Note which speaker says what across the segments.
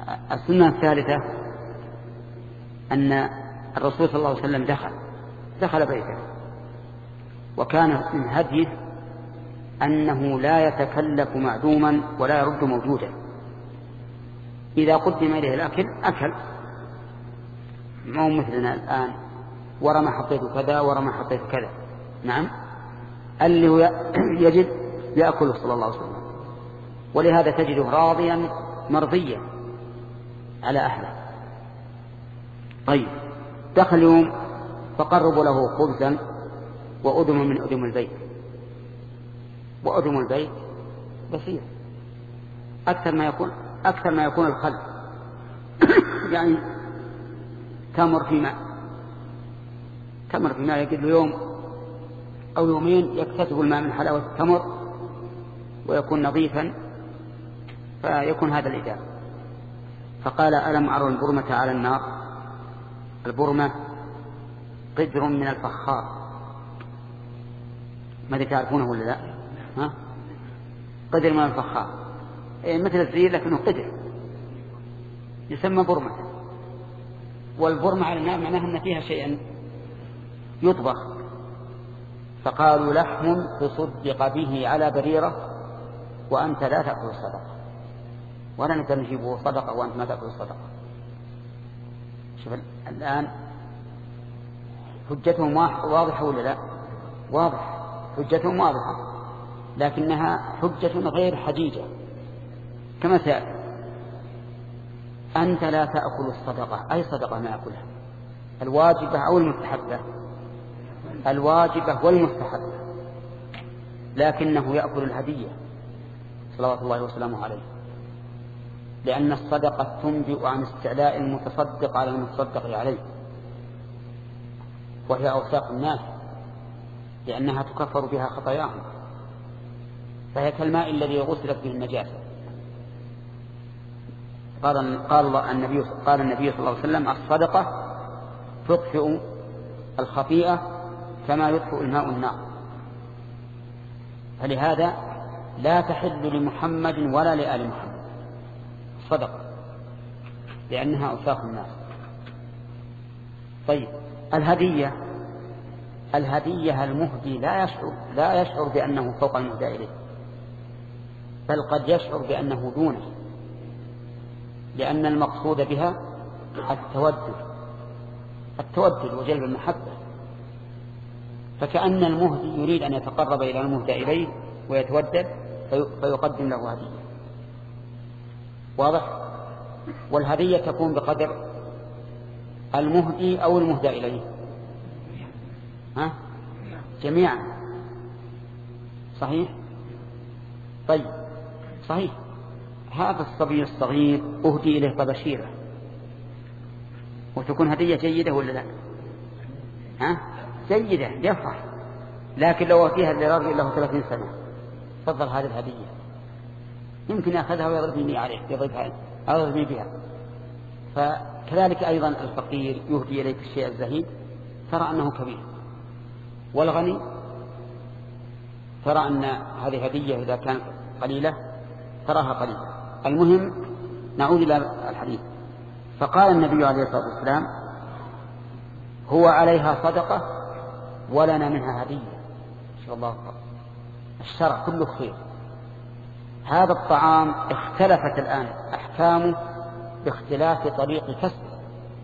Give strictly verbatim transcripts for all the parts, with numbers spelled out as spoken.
Speaker 1: السنة الثالثة أن الرسول صلى الله عليه وسلم دخل دخل بيته، وكان من هديه أنه لا يتكلف معدوما ولا يرد موجودا. إذا قدم إليه الأكل أكل، ما هو مثلنا الآن ورا ما حطيت كذا ورا ما حطيت كذا. نعم، اللي هو يجد يأكل صلى الله عليه وسلم، ولهذا تجده راضيا مرضيا على أهله. طيب، دخل يوم فقربوا له خبزا وأدم من أدم البيت، وأدم البيت بسيط، أكثر ما يكون أكثر ما يكون الخل يعني تمر في ماء تمر في ماء يجد له يوم أو يومين يكتسب الماء من حلاوة التمر ويكون نظيفا، فيكون هذا الإدام. فقال: ألم أرى البرمة على النار؟ البرمة قدر من الفخار، ماذا تعرفونه ولا لا؟ ها؟ قدر من الفخار، إيه مثل الزير لكنه قدر، يسمى برمة. والبرمة على النار معناها أن فيها شيئا يطبخ. فقالوا: لحم تصدق به على بريرة وأنت لا تأكل الصدقة، ولا نقدر نجيبه صدقة وأنت ما تأكل الصدقة. شوف الآن حجتهم واضحة ولا لا؟ واضح، حجتهم واضحة، لكنها حجة غير حجيجة كما سيأتي. أنت لا تأكل الصدقة، أي صدقة ما أكلها؟ الواجبة أو المستحبة؟ الواجبة والمستحبة، لكنه يأكل الهدية صلوات الله وسلامه عليه، لأن الصدقة تنبئ عن استعلاء المتصدق على المتصدق عليه، وهي أوساق الناس، لأنها تكفر بها خطاياهم، فهي كالماء الذي غسلت به النجاسة. قال قال النبي قال النبي صلى الله عليه وسلم: الصدقة تطفئ الخطيئة كما يطفئ الماء النار. فلهذا لا تحل لمحمد ولا لآل محمد الصدقة، لأنها أوساخ الناس. طيب، الهدية الهدية المهدي لا يشعر لا يشعر بأنه فوق المهدى إليه، بل قد يشعر بأنه دونه، لأن المقصود بها التودد التودد وجلب المحبة. فكأن المهدي يريد أن يتقرب إلى المهدى إليه ويتودد فيقدم له هدية. واضح؟ والهدية تكون بقدر المهدي أو المهدى إليه، ها؟ جميعا. صحيح؟ طيب، صحيح. هذا الصبي الصغير أهدي إليه طبشيرة، وتكون هدية جيدة ولا لا؟ ها؟ جيدة، يفرح. لكن لو أتيها لراجل له ثلاثين سنة فضل هذه الهدية، يمكن يأخذها ويضربني عليه يضربها أضربني بها. فكذلك أيضا الفقير يهدي إليك الشيء الزهيد ترى أنه كبير، والغني ترى أن هذه هدية إذا كانت قليلة تراها قليلة. المهم نعود إلى الحديث. فقال النبي عليه الصلاة والسلام: هو عليها صدقة ولنا منها هدية. إن شاء الله الشرع كله خير. هذا الطعام اختلفت الآن أحكامه باختلاف طريق كسبه.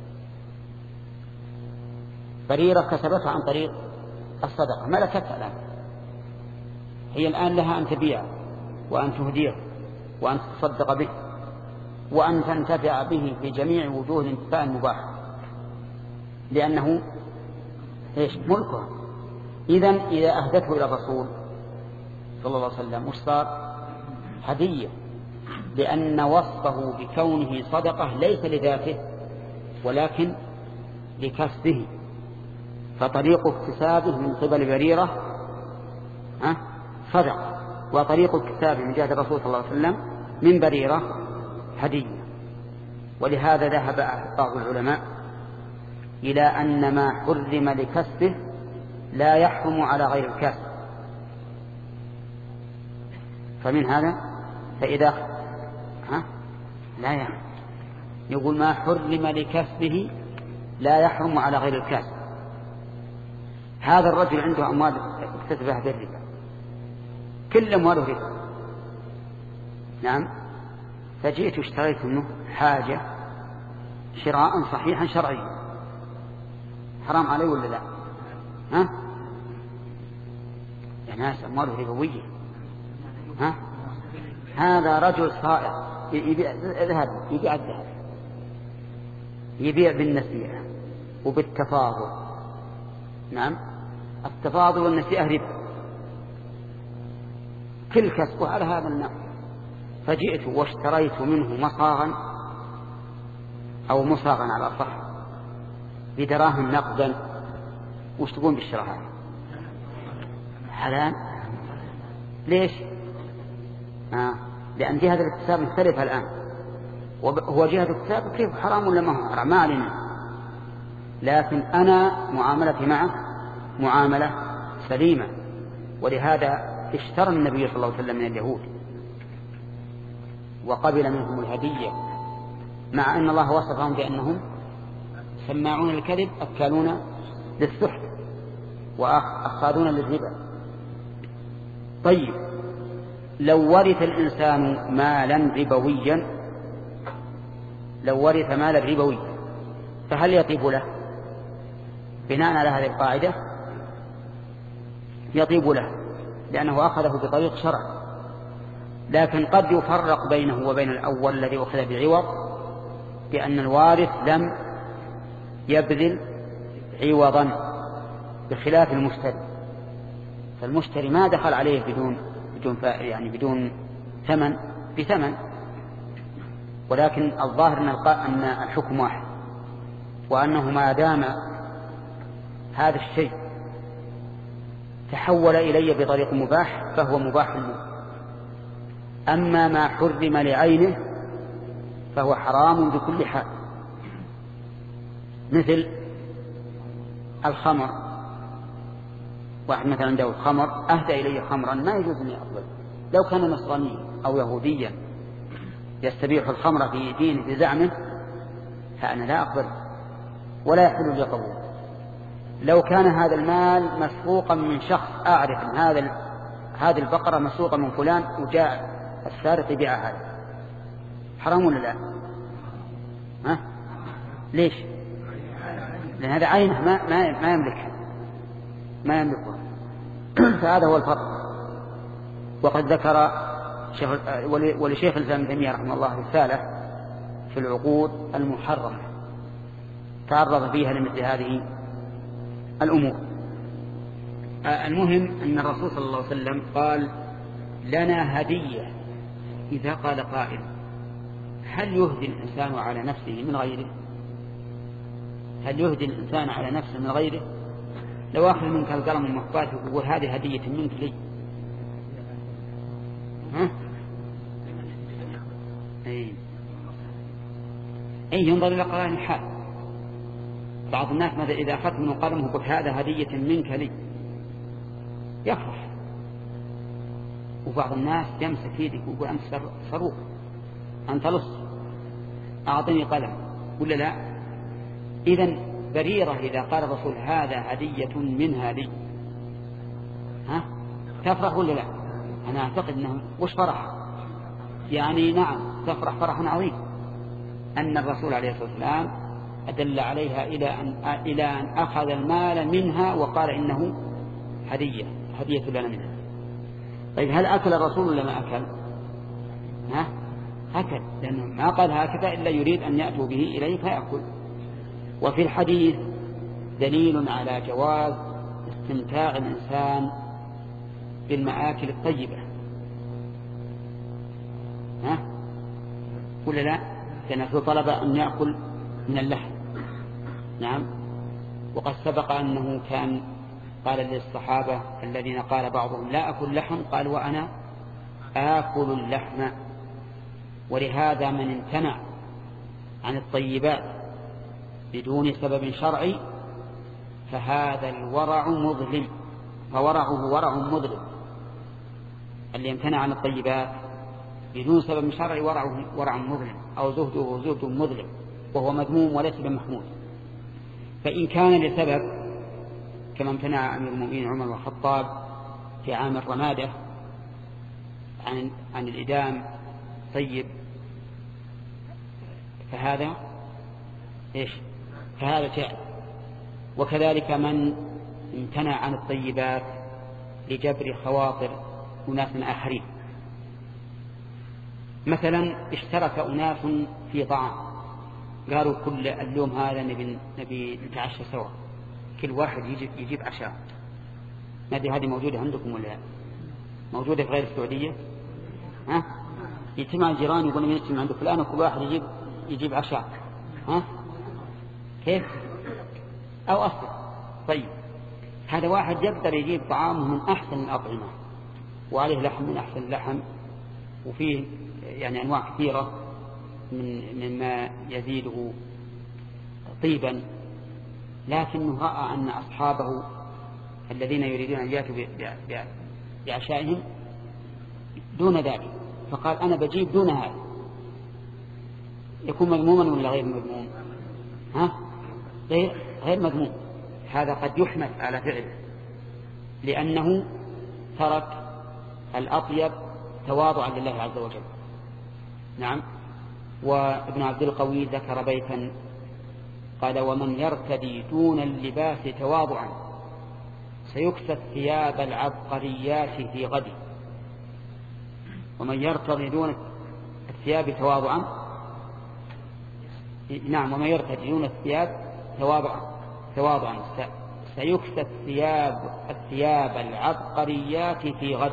Speaker 1: بريرة كسبتها عن طريق الصدقة، ملكتها الآن، هي الآن لها أن تبيع وأن تهديه وأن تصدق به وأن تنتفع به في جميع وجوه الانتفاع المباح، لأنه إيش؟ ملكه. إذن إذا أهدته إلى الرسول صلى الله عليه وسلم وش صار؟ هدية، لأن وصفه بكونه صدقة ليس لذاته ولكن لكسبه، فطريق اكتسابه من قبل بريرة ها صدقة، وطريق اكتسابه من جهة الرسول صلى الله عليه وسلم من بريرة هدية. ولهذا ذهب بعض العلماء إلى أن ما حرم لكسبه لا يحرم على غير الكاسب. فمن هذا فإذا ها لا يحرم يقول ما حرم لكسبه لا يحرم على غير الكاسب. هذا الرجل عنده أموال اكتسبها بالربا، كل أمواله ربا، نعم، فجئت واشتريت منه حاجة شراء صحيحا شرعيا، حرام علي ولا لا؟ ها؟ يا ناس أمواله ربوية. ها؟ هذا رجل صائر يبيع ذهب، يبيع الذهب، يبيع بالنسيئة وبالتفاضل، نعم، التفاضل والنسيئة ربا، كل كسبه على هذا النحو. فجئت واشتريت منه مصاغا أو مصاغا على الصح بدراهم نقدا. وش تقول بالشراء هذا؟ حلال. ليش؟ آه. لأن جهة الاكتساب مختلفة الآن، وهو جهة الاكتساب كيف حرام ولا ما هو حرام ما علينا، لكن أنا معاملتي معه معاملة سليمة. ولهذا اشترى النبي صلى الله عليه وسلم من اليهود وقبل منهم الهدية، مع أن الله وصفهم بأنهم سماعون الكذب أكالون للسحت وأخاذون للربا. طيب لو ورث الإنسان مالا ربويا، لو ورث مالا ربويا فهل يطيب له؟ بناء على هذه القاعدة يطيب له، لأنه أخذه بطريق شرع. لكن قد يفرق بينه وبين الأول الذي أخذ بعوض، بأن الوارث لم يبذل عوضا بخلاف المشتري. فالمشتري ما دخل عليه بدون بدون يعني بدون ثمن بثمن، ولكن الظاهر أن الحكم واحد، وأنه ما دام هذا الشيء تحول إلي بطريق مباح فهو مباح له. أما ما حرم لعينه فهو حرام بكل حال، مثل الخمر. واحد مثلا عنده خمر أهدى إلي خمرا، ما يجوز أن يقبل. لو كان نصرانيا أو يهوديا يستبيح الخمر في دينه بزعمه فأنا لا أقبل ولا يحل لي قبول. لو كان هذا المال مسروقا من شخص أعرف أن هذا هذه البقرة مسروقة من فلان وجاء السارق يبيعها، هذا حرام ولا لا؟ ها؟ ليش؟ لأن هذا عينه ما ما ما يملكها ما يملكها فهذا هو الفرق. وقد ذكر شيخ ولشيخ الإسلام ابن تيمية رحمه الله رسالة في العقود المحرمة تعرض فيها لمثل هذه الأمور. المهم أن الرسول صلى الله عليه وسلم قال لنا هدية. إذا قال قائل هل يهدي الإنسان على نفسه من غيره؟ هل يهدي الإنسان على نفسه من غيره؟ لو أخذ منك القلم المحبات ويقول هذه هدية منك لي، ها؟ أي أي ينظر إلى قرائن الحال. بعض الناس مثلا إذا أخذت من قلمه وقلت هذا هدية منك لي يفرح، وبعض الناس يمسك يدك ويقول أنت صاروخ، أنت لص، أعطني قلم ولا لا؟ إذن بريرة إذا قال الرسول هذا هدية منها لي، ها تفرح ولا لا؟ أنا أعتقد أنه وش فرح يعني؟ نعم تفرح فرحا عظيم أن الرسول عليه الصلاة والسلام أدل عليها إلى أن إلى أن أخذ المال منها وقال إنه هدية هدية لنا منها. طيب هل أكل الرسول ولا ما أكل؟ ها أكل، لأنه ما قال هكذا إلا يريد أن يأتوا به إليه فيأكل. وفي الحديث دليل على جواز استمتاع الإنسان بالمآكل الطيبة، ها ولا لا؟ لأنه طلب أن يأكل من اللحم، نعم. وقد سبق أنه كان قال للصحابة الذين قال بعضهم لا أكل لحم قال وأنا آكل اللحم. ولهذا من امتنع عن الطيبات بدون سبب شرعي فهذا الورع مظلم، فورعه ورع مظلم. اللي امتنع عن الطيبات بدون سبب شرعي ورع ورع مظلم أو زهده زهد مظلم وهو مذموم وليس بمحمود. فإن كان لسبب كما امتنع أمير المؤمنين عمر بن الخطاب في عام الرمادة عن عن الإدام طيب فهذا إيش فهذا فعل. وكذلك من امتنع عن الطيبات لجبر خواطر أناس آخرين. مثلا اشترك أناس في طعام قالوا كل اليوم هذا نبي, نبي نتعشى سوا كل واحد يجيب, يجيب عشاء. ما أدري هذه موجودة عندكم ولا موجودة في غير السعودية؟ ها؟ يجتمع الجيران يقولون يجتمع عند فلان وكل واحد يجيب يجيب عشاء. ها؟ كيف؟ أو أصل. طيب هذا واحد يقدر يجيب طعامه من أحسن الأطعمة وعليه لحم من أحسن اللحم وفيه يعني أنواع كثيرة من مما يزيده طيبا، لكنه رأى أن أصحابه الذين يريدون أن يأتوا بعشائهم دون ذلك فقال أنا بجيب دون هذا. يكون مذموما ولا غير مذموم؟ ها؟ غير غير مذموم. هذا قد يحمد على فعله لأنه ترك الأطيب تواضعا لله عز وجل. نعم. وابن عبد القوي ذكر بيتا قال ومن يرتدي دون اللباس تواضعا سيكسى ثياب العبقريات في غد. ومن يرتدي دون الثياب تواضعا نعم ومن يرتدي دون الثياب تواضعا تواضعا سيكسى الثياب الثياب العبقريات في غد.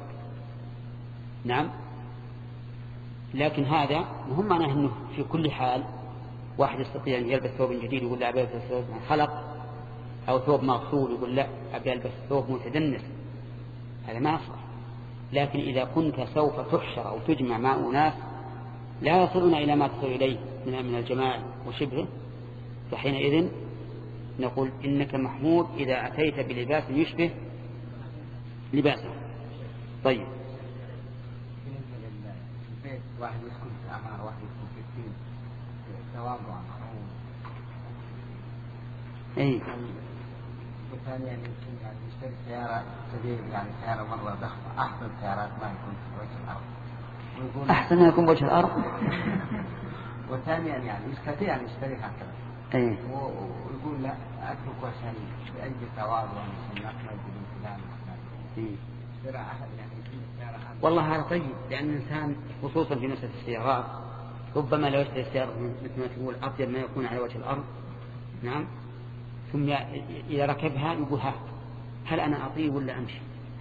Speaker 1: نعم. لكن هذا مهم معناه أنه في كل حال واحد يستطيع أن يلبس ثوب جديد يقول لا أبي ألبس ثوب خلق أو ثوب مغسول يقول لا أبي ألبس ثوب متدنس. هذا ما يصح. لكن إذا كنت سوف تحشر أو تجمع مع أناس لا يصلون إلى ما تصل إليه من الجماع وشبهه فحينئذ نقول إنك محمود إذا أتيت بلباس يشبه لباسه. طيب
Speaker 2: واحد يسكن في عمارة واحد يسكن في الدين تواضعا
Speaker 1: اي
Speaker 2: وثانيا يمكن يعني يشتري سيارة جديدة يعني سيارة مرة ضخمة أحسن سيارات ما يكون في وجه الأرض ويقول
Speaker 1: أحسن ما يكون وجه الأرض.
Speaker 2: وثانيا يعني يستطيع أن يشتري هكذا
Speaker 1: اي
Speaker 2: ويقول لا أترك عشان بأي تواضع عشان أحمد بن فلان
Speaker 1: اي
Speaker 2: اشترى أحد يعني
Speaker 1: والله هذا طيب لأن الإنسان خصوصا في مسألة السيارات ربما لو اشتري السيارة مثل ما تقول أطيب ما يكون على وجه الأرض. نعم. ثم إذا ركبها يقول ها هل أنا أطيب ولا أمشي؟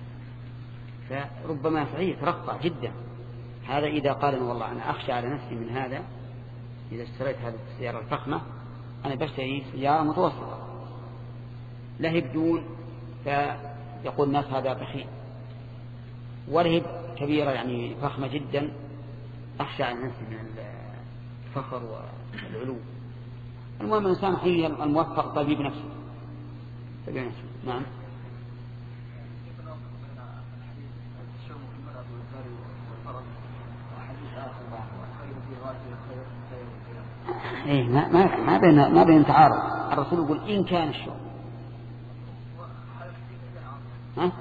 Speaker 1: فربما صحيح ترقى جدا. هذا إذا قال أنا والله أنا أخشى على نفسي من هذا إذا اشتريت هذه السيارة الفخمة أنا بشتري سيارة متوسطة لهب دون فيقول الناس هذا بخيل ولهب كبيرة يعني فخمة جدا أخشى على نفسي من الفخر والعلو. المهم الإنسان حي الموفق طبيب نفسه طبيب نفسه. نعم. إيه ما ما ما بين ما بين تعارض. الرسول يقول إن كان الشوم ها؟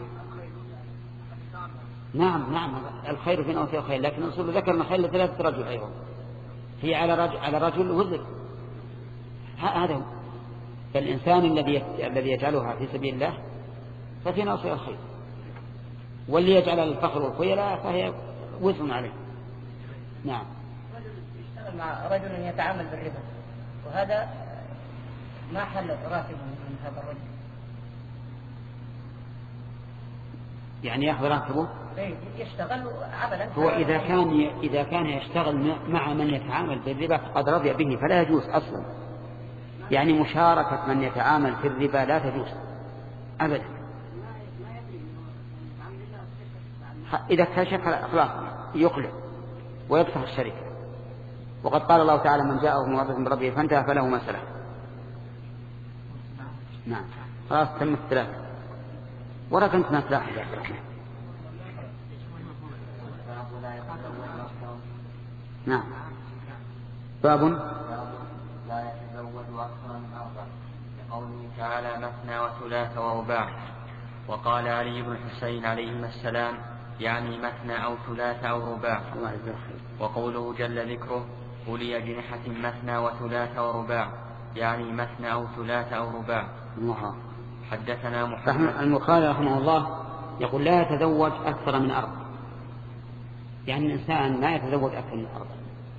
Speaker 1: نعم نعم الخير في نوع الخير لكن الرسول ذكر أن الخير ثلاثة رجل أيضا هي على رجل على رجل وزر. هذا هو فالإنسان الذي الذي يجعلها في سبيل الله ففي نوع الخير واللي يجعل الفخر والخيلاء فهي وزر عليه. نعم.
Speaker 3: يشتغل مع رجل يتعامل بالربا وهذا ما حل راتبه من هذا الرجل
Speaker 1: يعني يأخذ راتبه
Speaker 3: يشتغل عملا.
Speaker 1: هو إذا كان إذا كان يشتغل مع من يتعامل بالربا فقد رضي به فلا يجوز أصلا. يعني مشاركة من يتعامل في الربا لا تجوز أبدا. إذا اكتشف خلاص يقلع ويكسر الشركة. وقد قال الله تعالى من جاءه موعظة من ربه فانتهى فله ما سلف. نعم خلاص تم الثلاثة. وراك أنت ما تلاحظ نعم. باب
Speaker 2: لا يتزوج أكثر من أربع لقوله تعالى مثنى وثلاث ورباع. وقال علي بن الحسين عليهما السلام يعني مثنى أو ثلاث أو رباع. وقوله جل ذكره أولي أجنحة مثنى وثلاث ورباع يعني مثنى أو ثلاث أو رباع. حدثنا محمد.
Speaker 1: البخاري رحمه الله يقول لا يتزوج أكثر من أربع، يعني الإنسان ما يتزوج أكثر من أربع،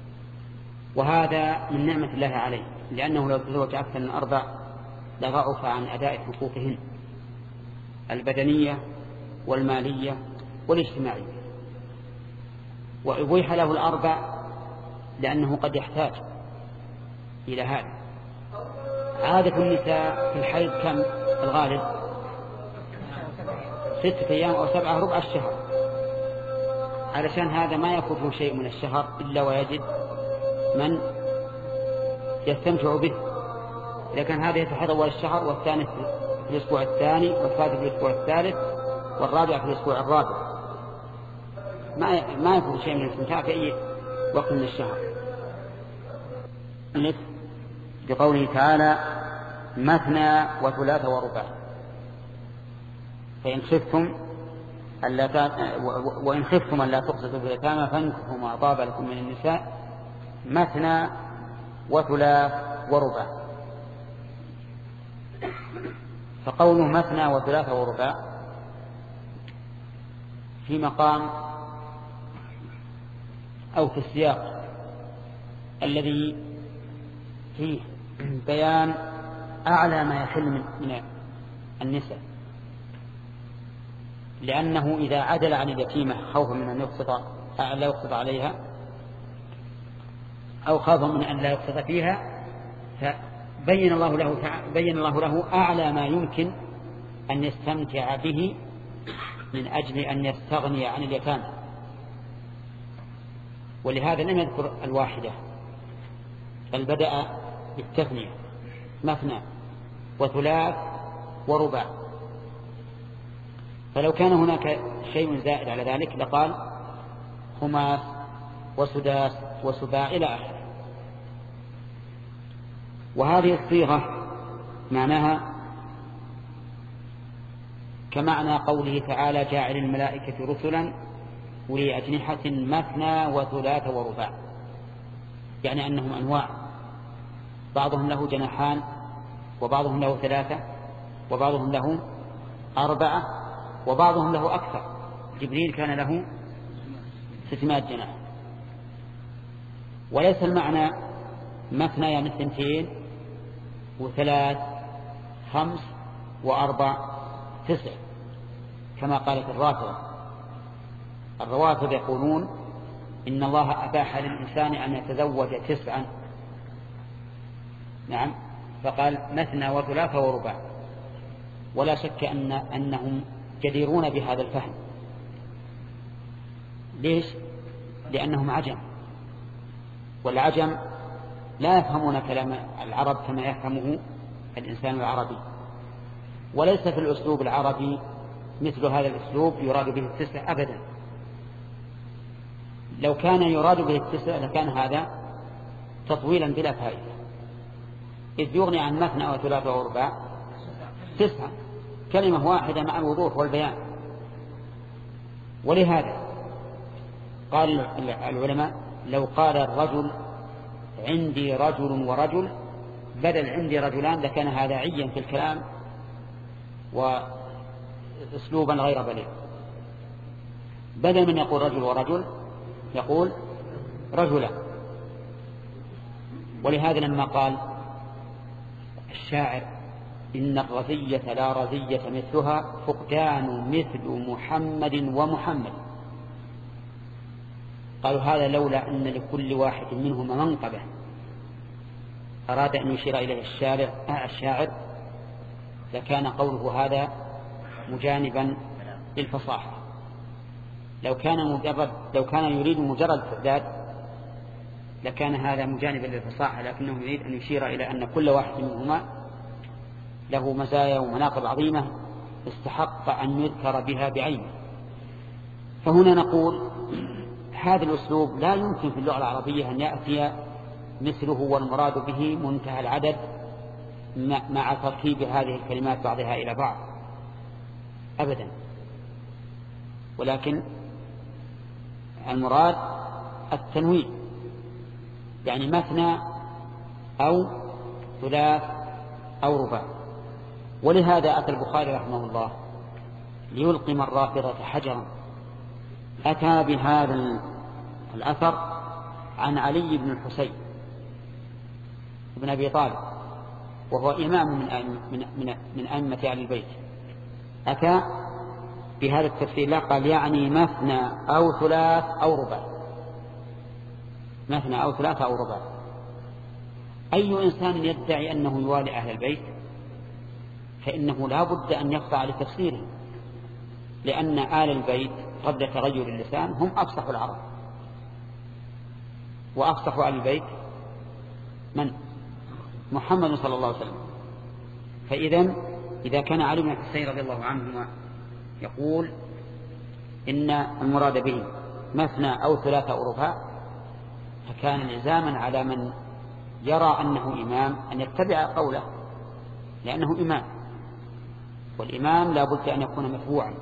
Speaker 1: وهذا من نعمة الله عليه، لأنه لو تزوج أكثر من أربع لضعف عن أداء حقوقهن البدنية والمالية والاجتماعية. وأبيح له الأربع لأنه قد يحتاج إلى هذا. عادة النساء في الحيض كم الغالب؟ ستة أيام أو سبعة ربع الشهر، علشان هذا ما يفوته شيء من الشهر إلا ويجد من يستمتع به. إذا كان هذا يتحيض أول الشهر والثاني في الأسبوع الثاني والثالث في الأسبوع الثالث والرابع في الأسبوع الرابع، ما ما يفوت شيء من الاستمتاع في أي وقت من الشهر. بقوله تعالى مثنى وثلاث ورباع. فإن خفتم ألا وإن خفتم ألا تقسطوا في اليتامى فانكحوا ما طاب لكم من النساء مثنى وثلاث ورباع. فقوله مثنى وثلاث ورباع في مقام أو في السياق الذي فيه بيان أعلى ما يحل من النساء، لأنه إذا عدل عن اليتيمة خوفا من أن يقسط لا يقسط عليها أو خوفا من أن لا يقسط فيها، فبين الله له بين الله له أعلى ما يمكن أن يستمتع به من أجل أن يستغني عن اليتامى. ولهذا لم يذكر الواحدة بل بدأ بالتثنية مثنى وثلاث ورباع. فلو كان هناك شيء زائد على ذلك لقال خماس وسداس وسباع إلى آخره. وهذه الصيغة معناها كمعنى قوله تعالى جاعل الملائكة رسلا أولي أجنحة مثنى وثلاث ورباع، يعني أنهم أنواع، بعضهم له جناحان وبعضهم له ثلاثة وبعضهم له أربعة وبعضهم له أكثر. جبريل كان له ستمائة جناح. وليس المعنى مثنى يعني اثنتين وثلاث خمس وأربع تسع كما قالت الرافضة. الروافض يقولون إن الله أباح للإنسان أن يتزوج تسعا، نعم، فقال مثنى وثلاث ورباع. ولا شك أن أنهم جديرون بهذا الفهم. ليش؟ لأنهم عجم، والعجم لا يفهمون كلام العرب كما يفهمه الإنسان العربي، وليس في الأسلوب العربي مثل هذا الأسلوب يراد به التسع أبدا. لو كان يراد به التسع لكان هذا تطويلا بلا فائدة، إذ يغني عن مثنى وثلاث ورباع تسعة، كلمة واحدة مع الوضوح والبيان. ولهذا قال العلماء لو قال الرجل عندي رجل ورجل بدل عندي رجلان لكان هذا عيا في الكلام وأسلوبا غير بليغ. بدل من يقول رجل ورجل يقول رجلا. ولهذا لما قال الشاعر إن الرزية لا رزية مثلها فقدان مثل محمد ومحمد، قالوا هذا لولا أن لكل واحد منهما منقبة أراد أن يشير إليه الشاعر الشاعر لكان قوله هذا مجانبا للفصاحة. لو كان مجرد لو كان يريد مجرد تعداد لكان هذا مجانبا للفصاحة، لكنه يريد أن يشير إلى أن كل واحد منهما له مزايا ومناقب عظيمة استحق أن يذكر بها بعينه. فهنا نقول هذا الأسلوب لا يمكن في اللغة العربية أن يأتي مثله والمراد به منتهى العدد مع تركيب هذه الكلمات بعضها إلى بعض أبدا، ولكن المراد التنويع، يعني مثنى أو ثلاث أو رباع. ولهذا أتى البخاري رحمه الله ليلقم الرافضة حجرا، أتى بهذا الأثر عن علي بن الحسين بن أبي طالب، وهو إمام من من من, من أئمة أهل البيت. أتى بهذا التفسير، لا قال يعني مثنى أو ثلاث أو رباع، مثنى أو ثلاث أو رباع. أي إنسان يدعي أنه يوالي أهل البيت فإنه لا بد أن يخضع لتفسيره، لأن آل البيت قبل تغير اللسان هم أفصح العرب، وأفصح آل البيت من؟ محمد صلى الله عليه وسلم. فإذا إذا كان علي بن الحسين رضي الله عنهما يقول إن المراد به مثنى أو ثلاثة أو رباع، فكان لزاما على من يرى أنه إمام أن يتبع قوله، لأنه إمام، والإمام لا بد أن يكون متبوعا.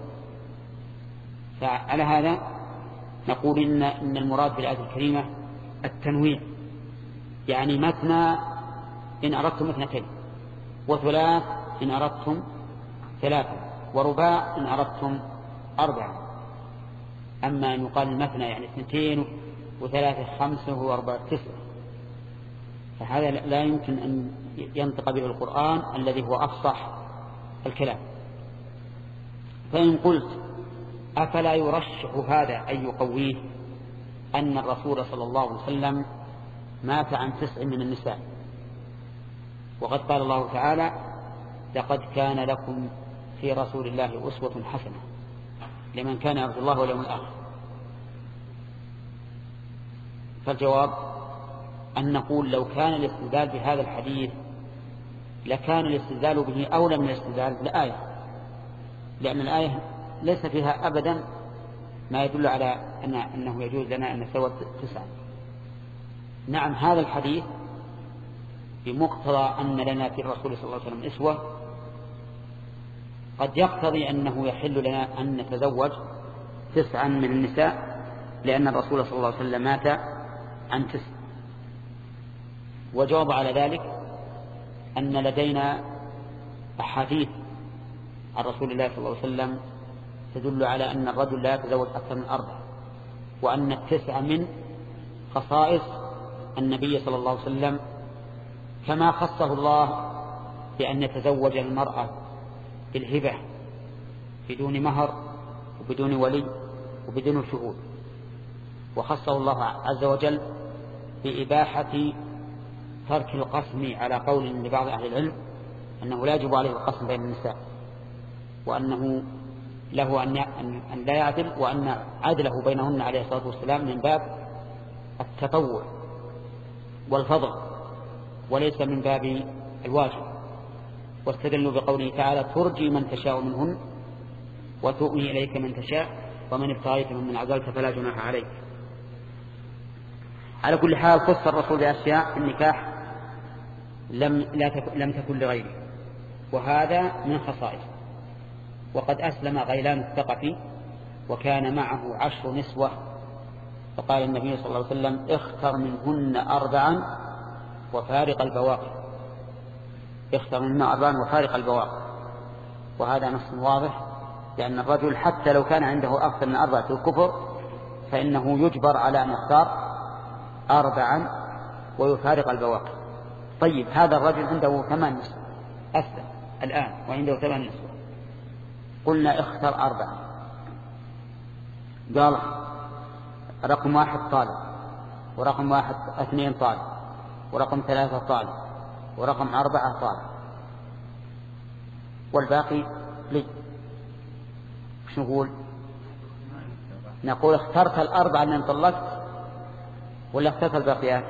Speaker 1: فعلى هذا نقول إن, إن المراد بالآية الكريمة التنويع، يعني مثنى إن أردتم اثنتين، وثلاث إن أردتم ثلاثة، ورباع إن أردتم أربعة. أما أن يقال المثنى يعني اثنتين وثلاثة خمسة وأربعة تسعة، فهذا لا يمكن أن ينطق به القرآن الذي هو أفصح الكلام. فإن قلت أفلا يرشح هذا أن يقويه أن الرسول صلى الله عليه وسلم مات عن تسع من النساء، وقد قال الله تعالى لقد كان لكم في رسول الله أسوة حسنة لمن كان يرجو الله واليوم الآخر. فالجواب أن نقول لو كان الاستدلال بهذا الحديث لكان الاستدلال به أولى من الاستدلال بالآية، لأن الآية ليس فيها أبدا ما يدل على أن أنه يجوز لنا أن نسوى تسعة. نعم هذا الحديث بمقتضى أن لنا في الرسول صلى الله عليه وسلم أسوة قد يقتضي أنه يحل لنا أن نتزوج تسعا من النساء، لأن الرسول صلى الله عليه وسلم مات عن تسع. وجواب على ذلك أن لدينا أحاديث عن رسول الله صلى الله عليه وسلم تدل على أن الرجل لا يتزوج أكثر من أربع، وأن التسع من خصائص النبي صلى الله عليه وسلم، كما خصه الله بأن يتزوج المرأة بالهبة بدون مهر وبدون ولي وبدون شهود، وخصه الله عز وجل بإباحة ترك القسم على قول لبعض أهل العلم أنه لا يجب عليه القسم بين النساء، وأنه له أن لا يعدل، وأن عدله بينهن عليه الصلاة والسلام من باب التطوع والفضل وليس من باب الواجب. واستدلوا بقوله تعالى ترجي من تشاء منهن وتؤوي إليك من تشاء ومن ابتغيت ممن عزلت فلا جناح عليك. على كل حال خص الرسول بأشياء في النكاح لم, لا تك... لم تكن لغيره، وهذا من خصائص. وقد أسلم غيلان الثقفي وكان معه عشر نسوة، فقال النبي صلى الله عليه وسلم اختر منهن أربعا وفارق البواقي، اختر منهن أربعا وفارق البواقي. وهذا نص واضح، لأن الرجل حتى لو كان عنده أكثر من أربعة في الكفر فإنه يجبر على أن يختار أربعا ويفارق البواقي. طيب هذا الرجل عنده ثمان نسوة أسلم الآن وعنده ثمان نسوة، قلنا اختر أربعة، قال رقم واحد طالب، ورقم واحد اثنين طالب، ورقم ثلاثة طالب، ورقم أربعة طالب، والباقي لي. وش نقول؟ نقول اخترت الأربعة اللي انطلقت ولا اخترت الباقيات؟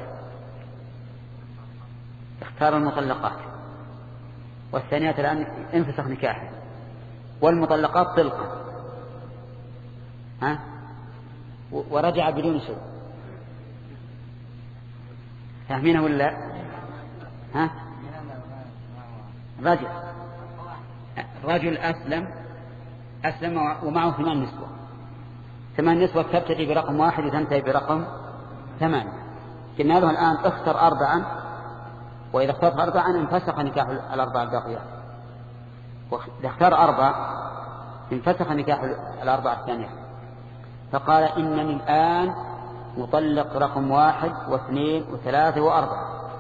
Speaker 1: اختار المطلقات، والثانيات الآن انفسخ نكاحه، والمطلقات طلقة. ها ورجع بدون شيء. فاهمينه ولا ها؟ رجل رجل أسلم أسلم ومعه ثمان نسوة. ثمان نسوة تبتدي برقم واحد وتنتهي برقم ثمانية. قلنا له الآن اختر أربعا، وإذا اخترت أربعا انفسخ نكاح الأربع الباقيات، وإذا اختار أربع انفسخ نكاح الأربع الثانية. فقال إنني الآن مطلق رقم واحد واثنين وثلاثة وأربعة،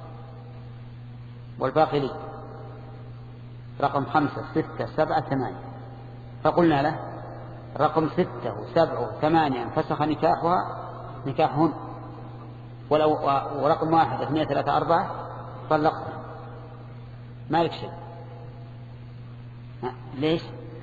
Speaker 1: والباقي لي رقم خمسة ستة سبعة ثمانية. فقلنا له رقم ستة وسبعة وثمانية انفسخ نكاحها نكاحهن، ورقم واحد اثنين ثلاثة أربعة طلقتها، ما لك شيء. ليش؟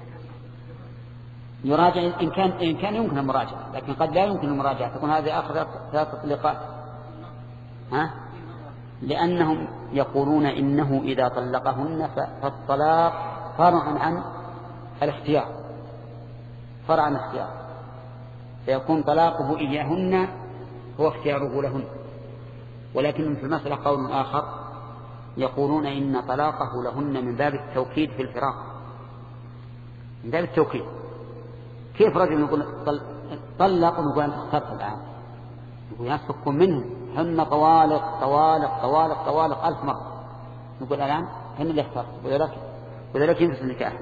Speaker 1: يراجع إن كان إن كان يمكن المراجعة، لكن قد لا يمكن المراجعة، تكون هذه آخر ثلاث تطليقات. ها؟ لأنهم يقولون إنه إذا طلقهن فالطلاق فرع عن الاختيار، فرع عن الاختيار، فيكون طلاقه إياهن هو اختياره لهن. ولكن في المسألة قول آخر يقولون إن طلاقه لهن من باب التوكيد في الفراق، من باب التوكيد. كيف رجل يقول طلق ونقول أنت اخترت الآن، يقول يسفكم منهم هن طوالق طوالق طوالق طوالق ألف مرة، نقول الآن هن اللي اخترت وذلك وذلك ينفس النكاح.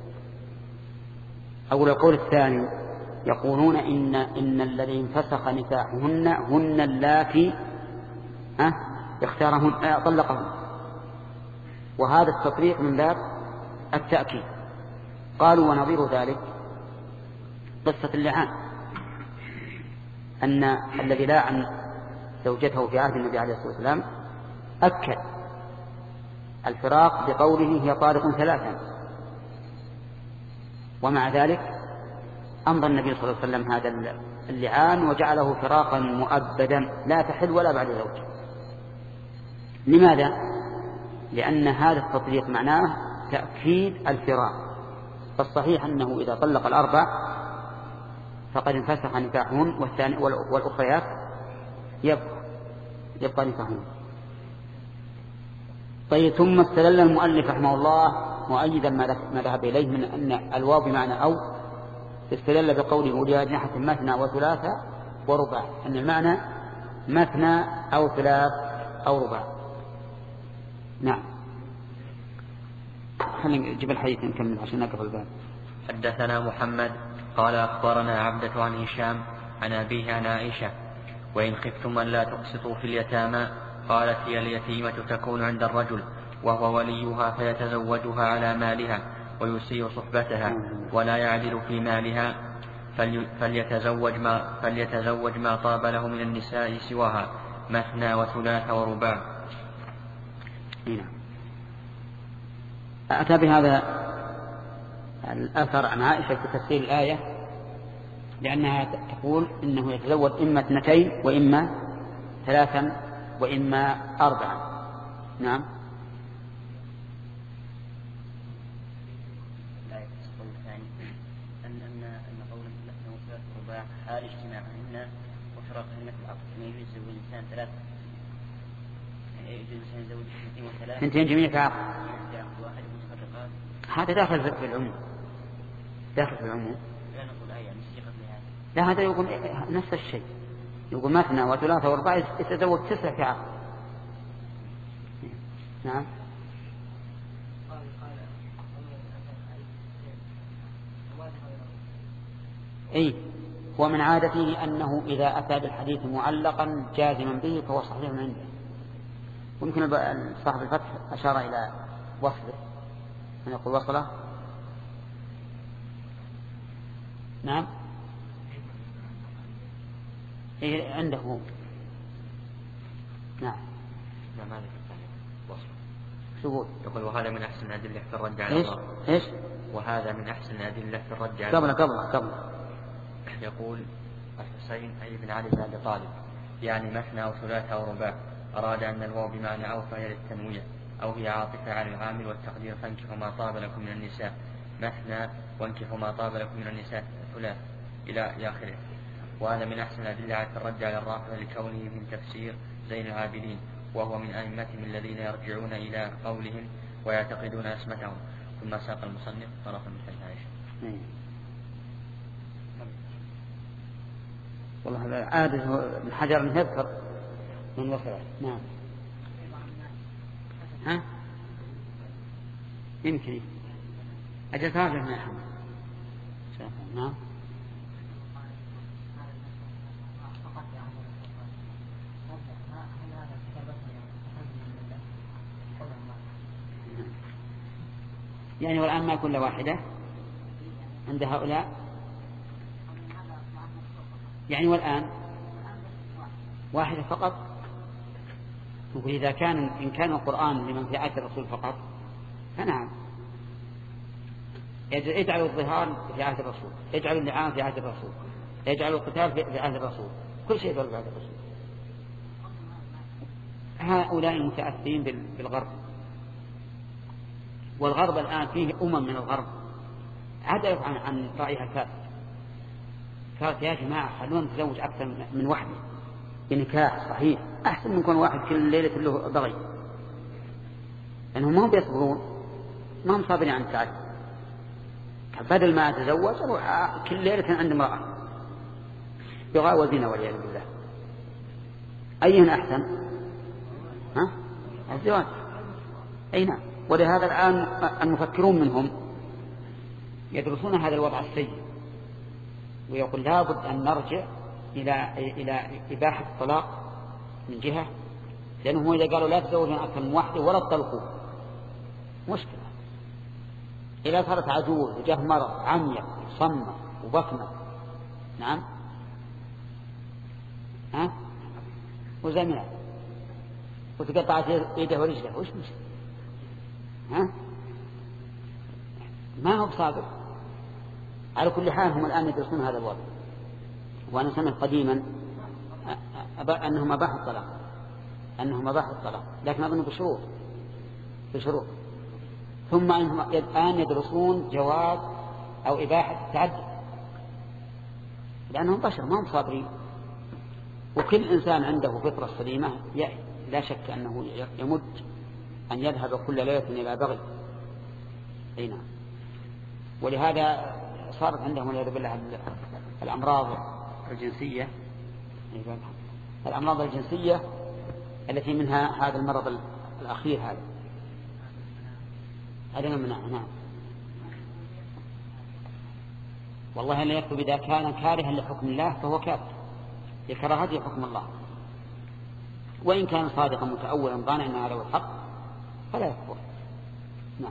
Speaker 1: أو القول الثاني يقولون إن إن الذي انفسخ نكاحهن هن اللاتي أه اختارهن أه طلقهن، وهذا التطبيق من باب التأكيد. قالوا ونظير ذلك قصة اللعان، أن الذي لاعن زوجته في عهد النبي عليه الصلاة والسلام أكد الفراق بقوله هي طارق ثلاثا، ومع ذلك أمضى النبي صلى الله عليه وسلم هذا اللعان وجعله فراقا مؤبدا لا تحل ولا بعد زوج. لماذا؟ لأن هذا التطبيق معناه تأكيد الفراق. فالصحيح أنه إذا طلق الأربع فقد انفسخ نكاحهن والأخريات يبقى, يبقى نكاحهن. طيب ثم استدل المؤلف رحمه الله مؤيدا ما ذهب إليه من أن الواو بمعنى أو، استدل بقوله أولي أجنحة مثنى وثلاثة ورباع، أن المعنى مثنى أو ثلاث أو رباع. نعم. خلينا نجيب الحديث نكمل عشان نقف الباب.
Speaker 2: حدثنا محمد قال أخبرنا عبدة عن هشام عن أبيه عن عائشة وإن خفتم أن لا تقسطوا في اليتامى قالت هي اليتيمة تكون عند الرجل وهو وليها فيتزوجها على مالها ويسيء صحبتها ولا يعدل في مالها فليتزوج ما, فليتزوج ما طاب له من النساء سواها مثنى وثلاث ورباع.
Speaker 1: أتى بهذا الأثر عن عائشة في تفسير الآية، لأنها تقول إنه يتزوج إما اثنتين وإما ثلاثا وإما أربعا. نعم.
Speaker 3: حال اجتماعهن وفراقهن في العقد كما يجوز زوج الإنسان ثلاثة، يجوز الإنسان يزوج اثنتين وثلاثة
Speaker 1: اثنتين جميع في عقد،
Speaker 3: واحد متفرقات.
Speaker 1: هذا داخل في العموم، داخل في العموم.
Speaker 3: لا نقول آية مسيقة لهذا.
Speaker 1: لا هذا يقول نفس الشيء، يقول مثنى وثلاثة وأربعة يتزوج تسعة في عقد. نعم. أي ومن عادته أنه إذا أتى بالحديث معلقا جازما به فهو صحيح من عنده. ممكن صاحب الفتح أشار إلى وصله أن يقول وصله. نعم. إيه عنده هو. نعم.
Speaker 2: ما مالك وصله.
Speaker 1: شو
Speaker 2: يقول وهذا من أحسن الأدلة في الرد على
Speaker 1: إيش؟
Speaker 2: الله.
Speaker 1: إيش؟
Speaker 2: وهذا من أحسن الأدلة في الرد على
Speaker 1: قبل قبل قبل.
Speaker 2: يقول الحسين أي بن علي بن أبي طالب يعني مثنى أو ثلاثة أو رباع، أراد أن الواو بمعنى أو فهي للتنويع أو هي عاطفة على العامل والتقدير فانكحوا ما طاب لكم من النساء مثنى وانكحوا ما طاب لكم من النساء ثلاث إلى آخره. وهذا من أحسن الأدلة على الرد على الرافضة لكونه من تفسير زين العابدين، وهو من أئمتهم الذين يرجعون إلى قولهم ويعتقدون اسمتهم. ثم ساق المصنف طرفا من حديث عائشة.
Speaker 1: والله عادة الحجر من يذكر من وصله. نعم. ها؟ يمكن أجل تراجع من أحمد. نعم. يعني والآن ما كل واحدة عند هؤلاء، يعني والآن واحدة فقط. وإذا كان إن كان القرآن لمن في عهد الرسول فقط فنعم، يجعلوا الظهار في عهد الرسول، يجعلوا اللعان في عهد الرسول، يجعلوا القتال في عهد الرسول، كل شيء في عهد الرسول. هؤلاء المتأثرين بالغرب، والغرب الآن فيه أمم من الغرب عدلت عن, عن رأيها الفاسد. قالت يا جماعة خلونا نتزوج أكثر من واحدة بنكاح صحيح، أحسن من يكون واحد كل ليلة له ضغي، لأنهم ما هم بيصبرون، ما هم صابرين عن التعدد. بدل ما أتزوج أروح كل ليلة عند امرأة يغاوزين والعياذ بالله. أيهن أحسن؟ ها؟ الزواج. أي نعم. ولهذا الآن المفكرون منهم يدرسون هذا الوضع السيء، ويقول لابد أن نرجع إلى إلى إباحة الطلاق من جهة، لأنهم إذا قالوا لا تزوجون أكثر من واحدة ولا تطلقوا مشكلة. إذا صارت عجوز وجاه مرض عمية صمة وبكمة، نعم، ها، وزمنة وتقطعت يده ورجله، وش مش ها؟ ما هو بصادق. على كل حال هم الآن يدرسون هذا الوضع. وأنا سمعت قديما أنهم أباحوا الطلاق، أنهم أباحوا الطلاق، لكن أظن بشروط بشروط ثم أنهم الآن يدرسون جواز أو إباحة التعدد، لأنهم بشر ما هم صابرين. وكل إنسان عنده فطرة سليمة لا شك أنه يمد أن يذهب كل ليلة إلى بغي. أي نعم. ولهذا صارت عندهم والعياذ بالله الأمراض الجنسية، الأمراض الجنسية التي منها هذا المرض الأخير هذا هذا منع. نعم. والله لا يكتب إذا كان كارها لحكم الله فهو كافر، لكراهته حكم الله، وإن كان صادقا متأولا ظانا أن هذا هو الحق فلا يكفر. نعم.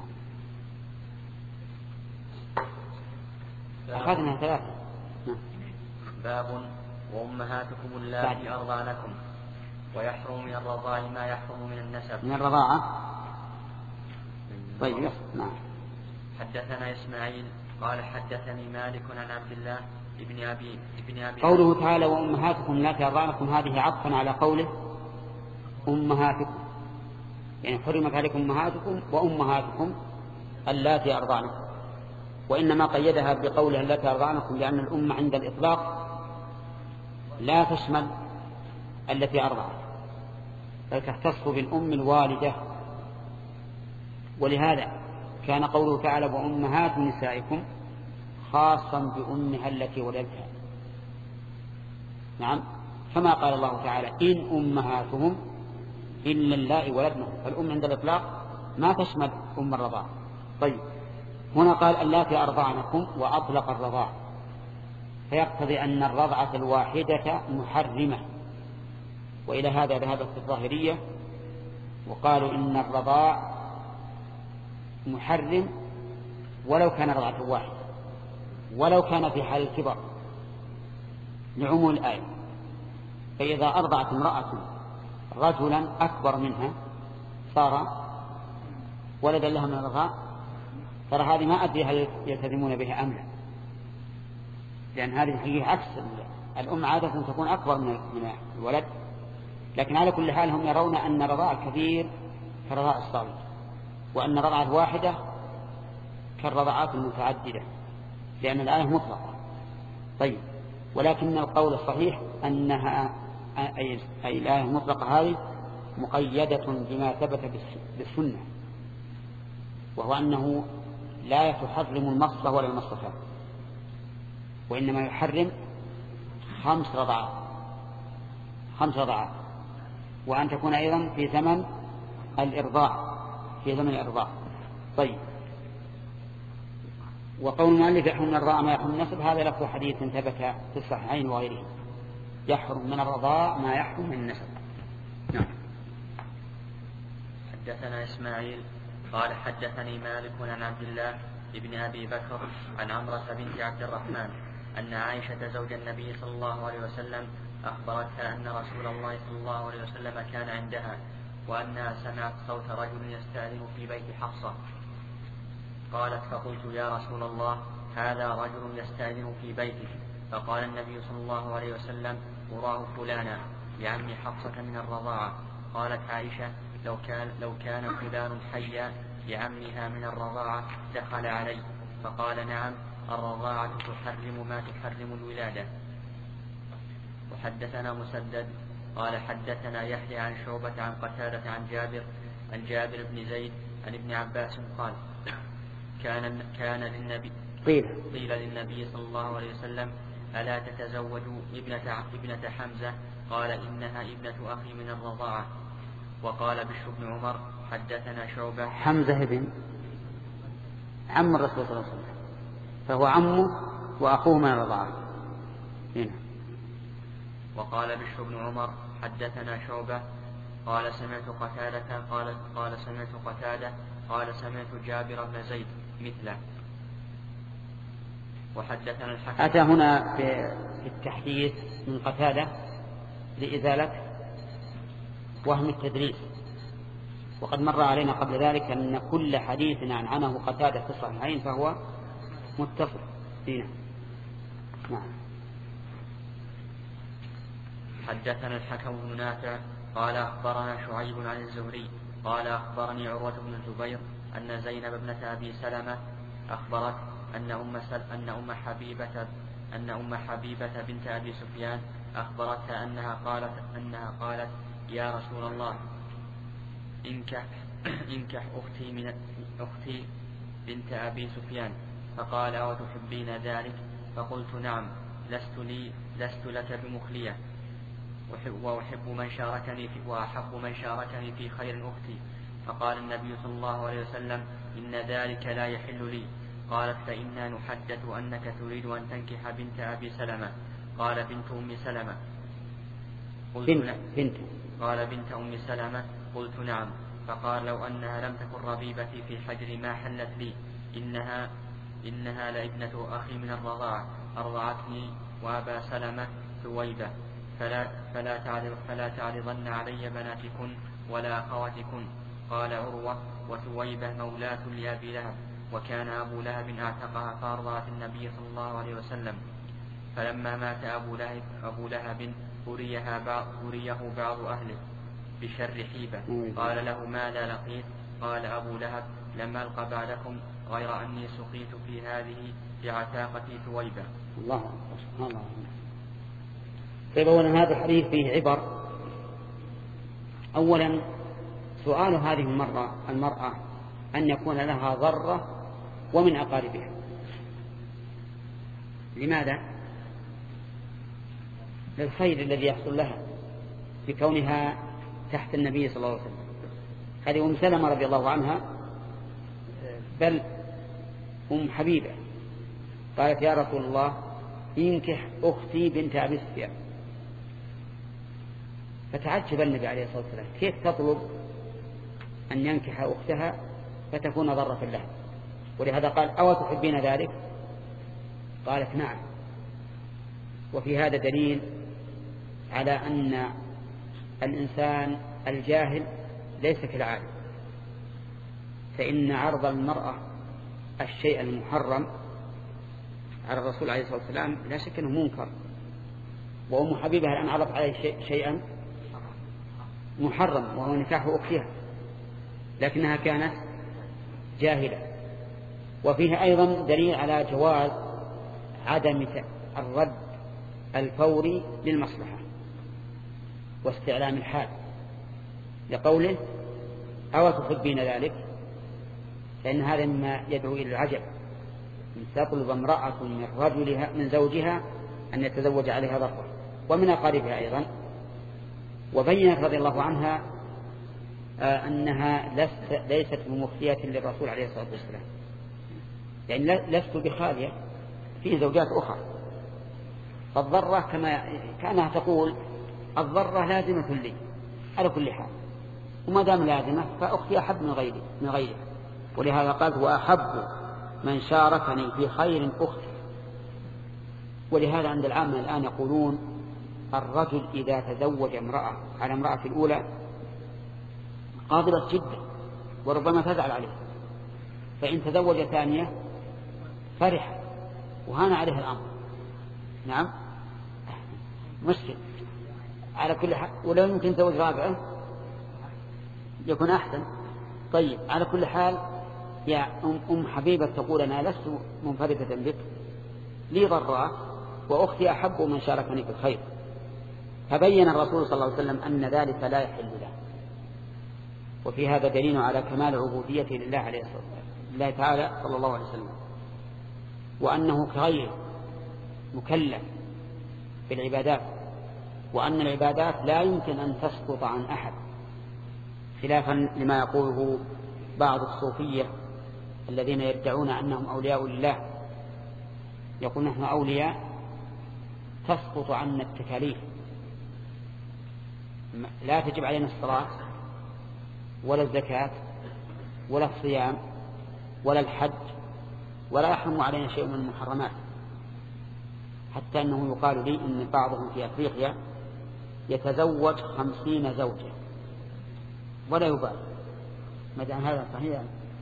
Speaker 1: أخذنا ثلاثة. نعم.
Speaker 2: باب وأمهاتكم اللاتي أرضعنكم ويحرم من الرضاع ما يحرم من النسب.
Speaker 1: من الرضاعة. طيب. نعم.
Speaker 2: حدثنا إسماعيل قال حدثني مالك عن عبد الله ابن أبي ابن أبي
Speaker 1: قوله تعالى وأمهاتكم اللاتي أرضعنكم هذه عطفا على قوله أمهاتكم، يعني حرمت عليكم أمهاتكم وأمهاتكم اللاتي أرضعنكم، وإنما قيدها بقولها اللاتي أرضعنكم لأن الأمة عند الإطلاق لا تشمل التي أرضعت، بل تختص بالأم الوالدة. ولهذا كان قوله تعالى وأمهات نسائكم خاصا بأمها التي ولدتها. نعم. كما قال الله تعالى إن أمهاتهم إلا اللائي ولدنهم، فالأم عند الإطلاق ما تشمل أم الرضاعة. طيب هنا قال اللاتي أرضعنكم وأطلق الرضاع، فيقتضي أن الرضعة الواحدة محرمة، وإلى هذا ذهبت الظاهرية وقالوا إن الرضاع محرم ولو كان رضعة واحدة، ولو كان في حال الكبر لعموم الآية. فإذا أرضعت امرأة رجلا أكبر منها صار ولدا لها من الرضاع، ترى هذه ما أدري هل يلتزمون بها أم لا، لأن هذه الحقيقة عكس الأم عادة تكون أكبر من الولد. لكن على كل حال هم يرون أن رضاع الكبير كرضاع الصغير، وأن رضعة الواحدة كالرضعات المتعددة، لأن الآية مطلقة. طيب ولكن القول الصحيح أنها أي الآية المطلقة هذه مقيدة بما ثبت بالسنة، وهو أنه لا تحرم المصلة ولا المصلتان، وإنما يحرم خمس رضعات خمس رضعات وأن تكون أيضا في زمن الإرضاع في زمن الإرضاع. طيب، وقول المؤلف يحرم من الرضاع ما يحرم من النسب، هذا لفظ حديث ثبت في الصحيحين وغيره، يحرم من الرضاع ما يحرم من النسب. نعم.
Speaker 2: حدثنا إسماعيل قال حدثني مالك عن عبد الله ابن أبي بكر عن عمرة بنت عبد الرحمن أن عائشة زوج النبي صلى الله عليه وسلم أخبرتها أن رسول الله صلى الله عليه وسلم كان عندها وأنها سمعت صوت رجل يستأذن في بيت حفصة. قالت فقلت يا رسول الله هذا رجل يستأذن في بيتك. فقال النبي صلى الله عليه وسلم أراه فلانا لعم حفصة من الرضاعة. قالت عائشة لو كان, لو كان فلان حيا لعمها من الرضاعة دخل علي. فقال نعم الرضاعة تحرم ما تحرم الولادة. وحدثنا مسدد قال حدثنا يحيى عن شعبة عن قتادة عن جابر عن جابر بن زيد عن ابن عباس قال كان كان للنبي
Speaker 1: قيل,
Speaker 2: قيل للنبي صلى الله عليه وسلم ألا تتزوج ابنة ابنة حمزة؟ قال إنها ابنة أخي من الرضاعة. وقال بشر بن عمر حدثنا شعبة
Speaker 1: حمزة ابن عم الرسول صلى الله عليه وسلم، فهو عمه وأخوه من الرضاعة. هنا.
Speaker 2: وقال بشر بن عمر حدثنا شعبة قال سمعت قتادة قال قال سمعت قتادة قال سمعت جابر بن زيد مثله. وحدثنا الحكم.
Speaker 1: أتى هنا في التحديث من قتادة لإزالة وهم التدريس، وقد مر علينا قبل ذلك أن كل حديث عن عنه قتادة في الصحيحين فهو متصل فينا. نعم.
Speaker 2: حدثنا الحكم بن نافع قال أخبرنا شعيب عن الزهري قال أخبرني عروة بن الزبير أن زينب ابنة أبي سلمة أخبرت أن أم سل... أن أم حبيبة أن أم حبيبة بنت أبي سفيان أخبرتها أنها قالت أنها قالت يا رسول الله انكح انكح أختي من أختي بنت أبي سفيان. فقال أو تحبين ذلك؟ فقلت نعم لست لي لست لك بمخلية وأحب من شاركني في وأحب من شاركني في خير أختي. فقال النبي صلى الله عليه وسلم إن ذلك لا يحل لي. قالت فإنا نحدث أنك تريد أن تنكح بنت أبي سلمة. قال بنت أم سلمة. قلت
Speaker 1: بنت. بنت.
Speaker 2: قال بنت أم سلمة. قلت نعم. فقال لو أنها لم تكن ربيبتي في حجري ما حلت لي. إنها إنها لابنة أخي من الرضاعة أرضعتني وأبا سلمة ثويبة. فلا فلا تعرض فلا تعرضن علي بناتكن ولا أخواتكن. قال عروة وثويبة مولاة لأبي لهب وكان أبو لهب أعتقها فأرضعت النبي صلى الله عليه وسلم. فلما مات أبو لهب أبو لهب أريها بعض أريه بعض أهله بشر حيبة. قال له ماذا لقيت؟ قال أبو لهب لم ألق بعدكم غير أني سقيت في هذه بعتاقتي ثويبة.
Speaker 1: الله سبحان الله. طيب، أولا هذا الحديث فيه عبر. أولا سؤال هذه المرأة المرأة أن يكون لها ضرة ومن أقاربها. لماذا؟ للخير الذي يحصل لها بكونها تحت النبي صلى الله عليه وسلم. هذه أم سلمة رضي الله عنها، بل أم حبيبة قالت يا رسول الله ينكح أختي بنت أبي سفيان. فتعجب النبي عليه الصلاة والسلام كيف تطلب أن ينكح أختها فتكون ضرة لها، ولهذا قال أو تحبين ذلك؟ قالت نعم. وفي هذا دليل على أن الإنسان الجاهل ليس كالعالم، فإن عرض المرأة الشيء المحرم على الرسول عليه الصلاة والسلام لا شك أنه منكر. وأم حبيبة الآن عرض عليه شيء شيئا محرم وهو نكاح أختها، لكنها كانت جاهلة. وفيه أيضا دليل على جواز عدم الرد الفوري للمصلحة واستعلام الحال، لقوله أو تحبين ذلك، فإن هذا مما يدعو إلى العجب، أن تطلب امرأة من رجلها من زوجها أن يتزوج عليها ضرة ومن أقاربها أيضا. وبينت رضي الله عنها آه أنها لست ليست بمخفية للرسول عليه الصلاة والسلام، يعني لست بخالية، في زوجات أخرى. فالضرة كما كانها تقول الضرة لازمة لي على كل حال، وما دام لازمة فأختي أحب من غيري من غيرها. ولهذا قالت وأحب من شاركني في خير أختي. ولهذا عند العامة الآن يقولون الرجل إذا تزوج امرأة على امرأة الأولى قابلة جدا وربما تزعل عليه، فإن تزوج ثانية فرح وهان عليه الأمر. نعم مشكل على كل حال، ولو يمكن تزوج رابعة يكون أحسن. طيب على كل حال يا أم حبيبة تقول أنا لست منفردة بك، لي ضراء وأختي أحب من شاركني في الخير. فبين الرسول صلى الله عليه وسلم أن ذلك لا يحل له. وفي هذا دليل على كمال عبوديته لله عليه الصلاة والسلام لله تعالى صلى الله عليه وسلم، وأنه كغيره مكلف بالعبادات، وأن العبادات لا يمكن أن تسقط عن أحد، خلافا لما يقوله بعض الصوفية الذين يدعون أنهم أولياء لله. يقول نحن أولياء تسقط عنا التكاليف، لا تجب علينا الصلاة ولا الزكاة ولا الصيام ولا الحج، ولا يحرم علينا شيء من المحرمات. حتى أنه يقال لي أن بعضهم في أفريقيا يتزوج خمسين زوجة ولا يبالي. ماذا هذا صحيح؟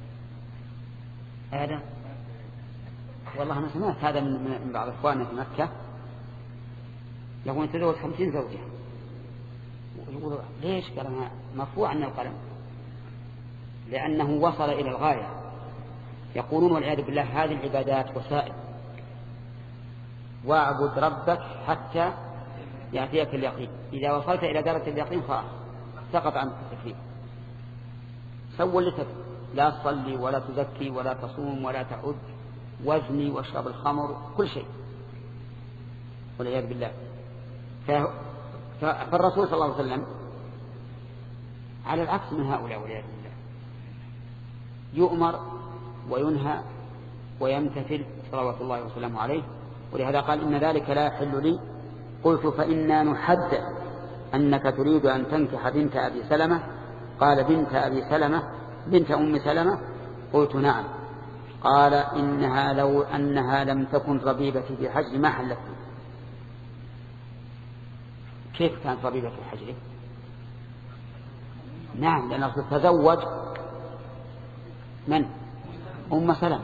Speaker 1: هذا والله أنا سمعت هذا من بعض إخواننا في مكة، يقول يتزوج خمسين زوجة. يقولوا ليش؟ قال أنا مرفوع عن القلم، لأنه وصل إلى الغاية. يقولون والعياذ بالله هذه العبادات وسائل، واعبد ربك حتى يأتيك اليقين، إذا وصلت إلى درجة اليقين خلاص سقط عنك التكليف. سووا اللي تبي، لا تصلي ولا تزكي ولا تصوم ولا تعد، وزني واشرب الخمر، كل شيء والعياذ بالله. فالرسول صلى الله عليه وسلم على العكس من هؤلاء والعياذ بالله، يؤمر وينهى ويمتثل صلوات الله وسلامه عليه. ولهذا قال إن ذلك لا يحل لي. قلت فإنا نحدث أنك تريد أن تنكح بنت أبي سلمة. قال بنت أبي سلمة بنت أم سلمة؟ قلت نعم. قال إنها لو أنها لم تكن ربيبتي في حجري ما حلت لي. كيف كانت ربيبة في حجري؟ نعم، لأن الرسول تزوج من؟ أم سلمة،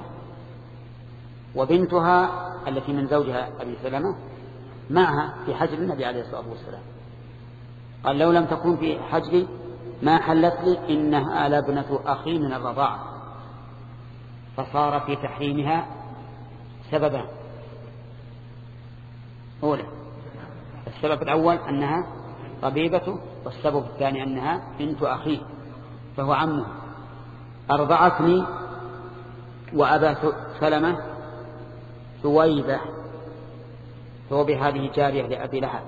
Speaker 1: وبنتها التي من زوجها أبي سلمة معها في حجر النبي عليه الصلاة والسلام. قال لو لم تكن في حجري ما حلت لي، إنها لابنة أخي من الرضاعة. فصار في تحريمها سببان: أولا السبب الأول أنها ربيبته، والسبب الثاني أنها بنت أخيه فهو عمه. أرضعتني وأبا سلمة ثويبة، ثويبة هذه جارية لأبي لهب،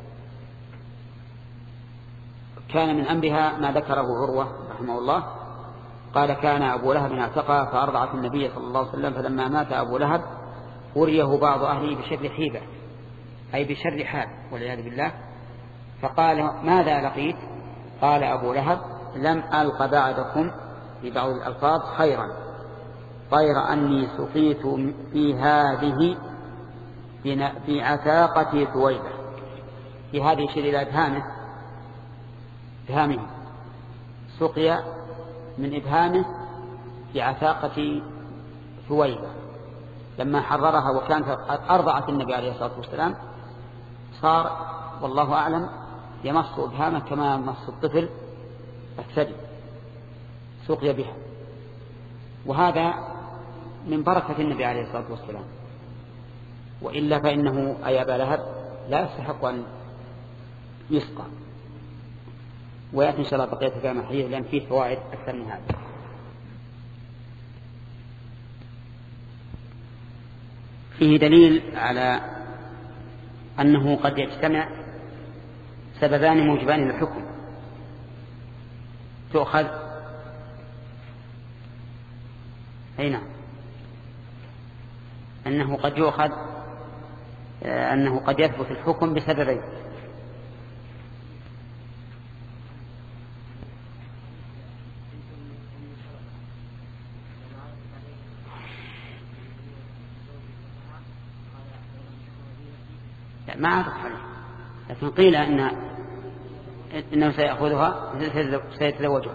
Speaker 1: كان من أمرها ما ذكره عروة رحمه الله. قال كان أبو لهب اعتقى فأرضعت النبي صلى الله عليه وسلم، فلما مات أبو لهب وريه بعض أهله بشر حيبة، أي بشر حال والعياذ بالله. فقال ماذا لقيت؟ قال أبو لهب لم ألق بعدكم في بعض الألفاظ خيرا غير أني سقيت في هذه في عتاقة ثويبة. في هذه شيء إلى إبهامه، إبهامه سقي من إبهامه في عتاقة ثويبة. لما حررها وكانت أرضعت النبي عليه الصلاة والسلام صار والله أعلم يمص إبهامه كما مص الطفل الثدي، سقي بها. وهذا من بركة النبي عليه الصلاة والسلام، وإلا فإنه أي أبا لهب لا يستحق أن يسقى. ويأتي إن شاء الله بقية كلام الحديث لأن فيه فوائد أكثر من هذا. فيه دليل على أنه قد يجتمع سببان موجبان للحكم تؤخذ أين أنه قد يؤخذ أنه قد يثبت الحكم بسببين. ما أعرف عليه، لكن قيل أن إنه سيأخذها سيتزوجها.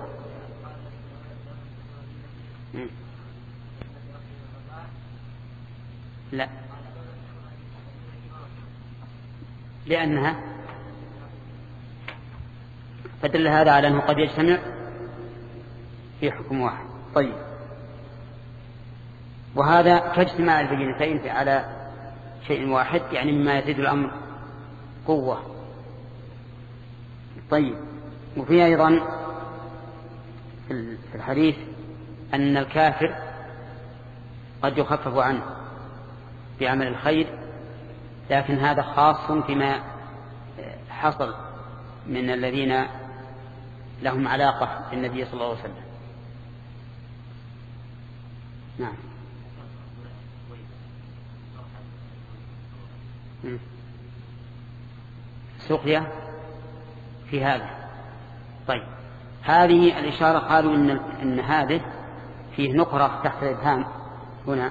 Speaker 1: لا، لأنها فدل هذا على أنه قد يجتمع في حكم واحد. طيب، وهذا كاجتماع البينتين على شيء واحد، يعني مما يزيد الأمر قوة. طيب، وفي أيضا في الحديث أن الكافر قد يخفف عنه بعمل الخير، لكن هذا خاص فيما حصل من الذين لهم علاقة بالنبي صلى الله عليه وسلم. نعم. سقيا في هذا. طيب، هذه الإشارة قالوا إن, إن هذه فيه نقرة تحت الإبهام هنا،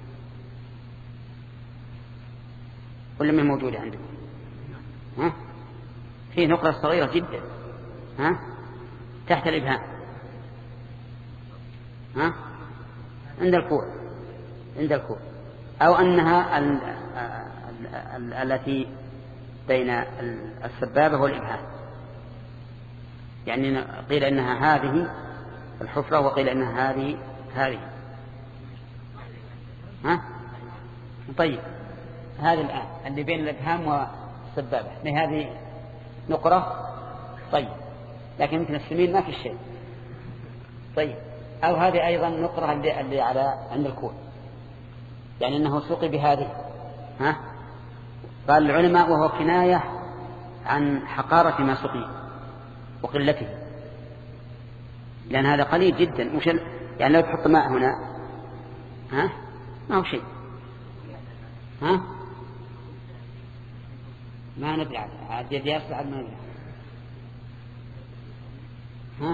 Speaker 1: ولا ما موجودة عندكم؟ ها؟ فيه نقرة صغيرة جدا ها؟ تحت الإبهام، ها؟ عند الكوع، عند الكوع، أو أنها ال ال ال التي بين السبابة والإبهام، يعني قيل إنها هذه الحفرة وقيل إنها هذه هذه. ها؟ طيب، هذا الآن اللي بين الإبهام والسبابة هذه نقرة. طيب، لكن مثل السمين ما في شيء. طيب، أو هذه أيضا نقرة اللي, اللي على عند الكوع، يعني أنه سقي بهذه. ها؟ قال العلماء وهو كناية عن حقارة ما سقي وقلته، لأن هذا قليل جدا. مش يعني لو تحط ماء هنا ها ما هو شيء. ها؟ ما ندري عاد يدي أصعد ما ندري. ها؟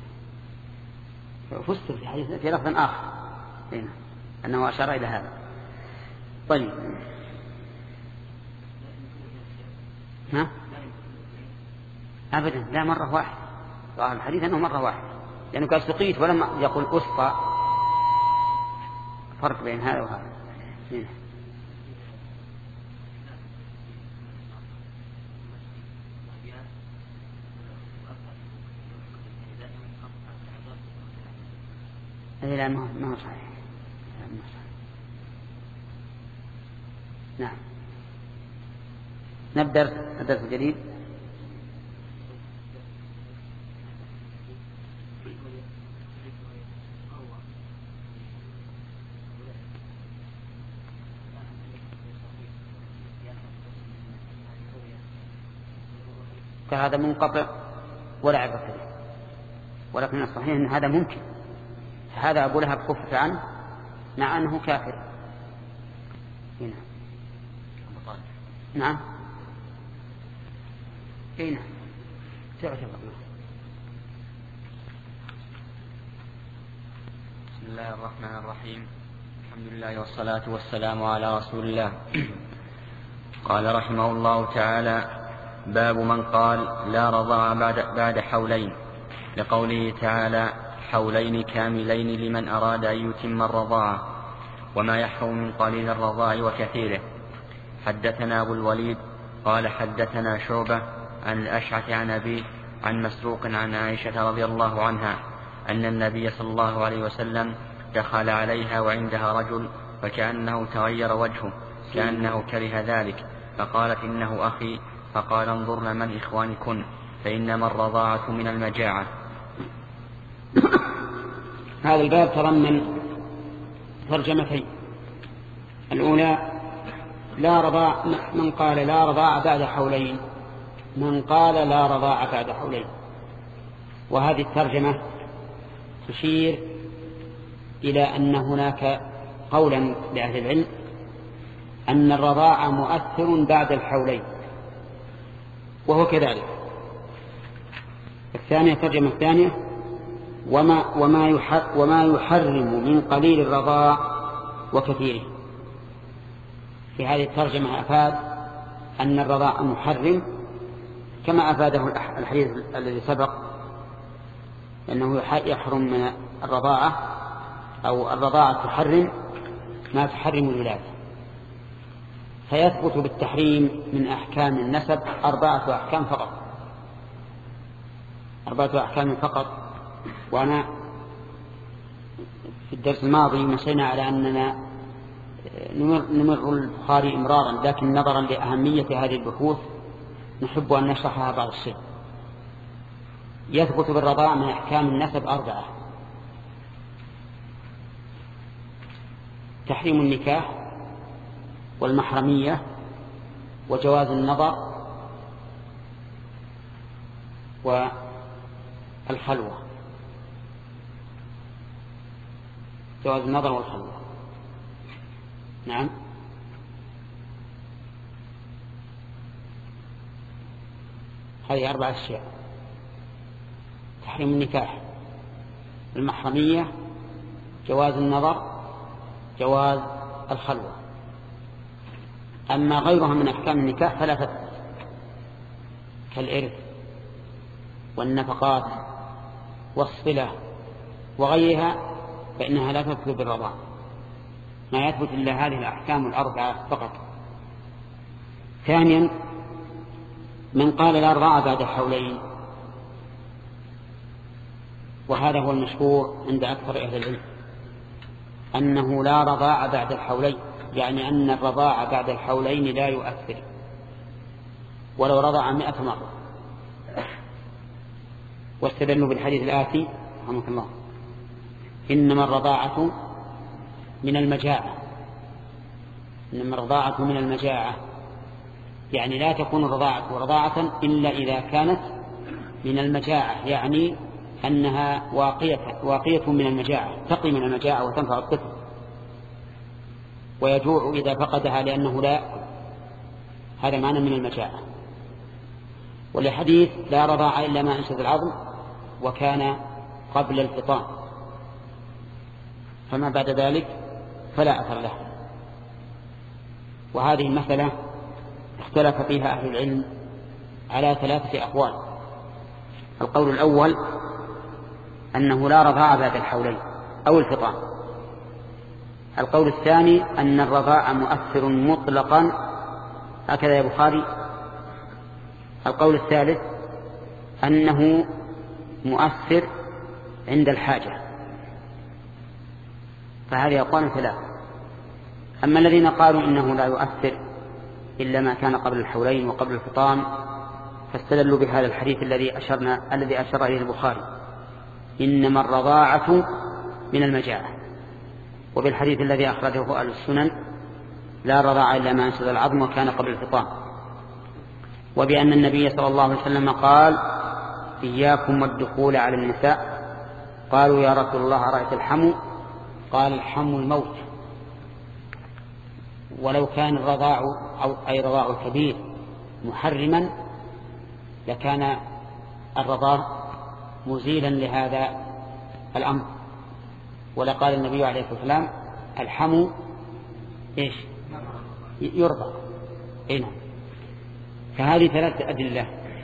Speaker 1: فسر في حديث في لفظ آخر هنا أنه أشار إلى هذا. طيب، ها؟ أبدا، لا، مرة واحدة. ظاهر الحديث أنه مرة واحدة، لأنه قال سقيت ولم يقول أسقى. فرق بين هذا وهذا. هنا. لا، ما هو صحيح. نعم. نبدأ الدرس الجديد. فهذا منقطع ولا عبرة به، ولكن الصحيح أن هذا ممكن. هذا أبو لهب كفر عنه مع أنه كافر. هنا. نعم. هنا. تعرف الله.
Speaker 2: بسم الله الرحمن الرحيم. الحمد لله والصلاة والسلام على رسول الله. قال رحمه الله تعالى: باب من قال لا رضاع بعد, بعد حولين، لقوله تعالى: حولين كاملين لمن أراد أن يتم الرضاعة، وما يحرم من قليل الرضاع وكثيره. حدثنا أبو الوليد قال حدثنا شعبة عن الأشعث عن أبيه عن مسروق عن عائشة رضي الله عنها أن النبي صلى الله عليه وسلم دخل عليها وعندها رجل، فكأنه تغير وجهه كأنه كره ذلك، فقالت إنه أخي، فقال انظرن من إخوانكن فإنما الرضاعة من المجاعة.
Speaker 1: هذا الباب تضمن ترجمتين. الأولى لا رضاع، من قال لا رضاع بعد حولين، من قال لا رضاع بعد حولين. وهذه الترجمة تشير إلى أن هناك قولا لأهل العلم أن الرضاع مؤثر بعد الحولين، وهو كذلك. الثانية الترجمة الثانية وما, وما, وما يحرم من قليل الرضاع وكثيره. في هذه الترجمة أفاد أن الرضاع محرم كما أفاده الحديث الذي سبق، أنه يحرم من الرضاعة أو الرضاعة تحرم ما تحرم الولادة. فيثبت بالتحريم من أحكام النسب أربعة أحكام فقط، أربعة أحكام فقط. وأنا في الدرس الماضي مشينا على أننا نمر البخاري إمرارا، لكن نظرا لأهمية هذه البحوث نحب أن نشرحها بعض الشيء. يثبت بالرضاع من أحكام النسب أربعة: تحريم النكاح، والمحرمية، وجواز النظر، والخلوة. جواز النظر والخلوة، نعم. هذه أربع أشياء: تحريم النكاح، المحرمية، جواز النظر، جواز الخلوة. أما غيرها من أحكام النكاح فلا تثبت، كالإرث والنفقات والصلة وغيرها، فإنها لا تثبت بالرضاع. ما يثبت إلا هذه الأحكام الأربعة فقط. ثانيا، من قال لا رضاع بعد حولين، وهذا هو المشهور عند أكثر أهل العلم، أنه لا رضاع بعد الحولين، يعني أن الرضاع بعد الحولين لا يؤثر ولو رضع مئة مرة. واستدلوا بالحديث الآتي رحمه الله: إنما الرضاعة من المجاعة. إنما الرضاعة من المجاعة، يعني لا تكون الرضاعة رضاعة إلا إذا كانت من المجاعة، يعني أنها واقية, واقية من المجاعة، تقي من المجاعة وتنفع الطفل، ويجوع إذا فقدها لأنه لا يأكل. هذا معنى من المجاعة. ولحديث لا رضاع إلا ما أنشد العظم وكان قبل الفطام، فما بعد ذلك فلا أثر له. وهذه المسألة اختلف فيها أهل العلم على ثلاثة أقوال. القول الأول أنه لا رضاع بعد الحولين أو الفطام. القول الثاني أن الرضاع مؤثر مطلقا، هكذا يا بخاري. القول الثالث أنه مؤثر عند الحاجة. فهذه أقوال ثلاثة. أما الذين قالوا إنه لا يؤثر إلا ما كان قبل الحولين وقبل الفطام، فاستدلوا بهذا الحديث الذي أشرنا الذي أشر إليه البخاري: إنما الرضاعة من المجاعة، وبالحديث الذي أخرجه أهل السنن: لا رضاع إلا ما أنشد العظم وكان قبل الفطام. وبأن النبي صلى الله عليه وسلم قال: إياكم والدخول على النساء. قالوا: يا رسول الله أرأيت الحمو؟ قال: الحمو الموت. ولو كان الرضاع أو أي رضاع الكبير محرما لكان الرضاع مزيلا لهذا الأمر. ولقال النبي عليه الصلاة والسلام: الحمو إيش؟ يرضى. إيه؟ فهذه ثلاثة أدلة.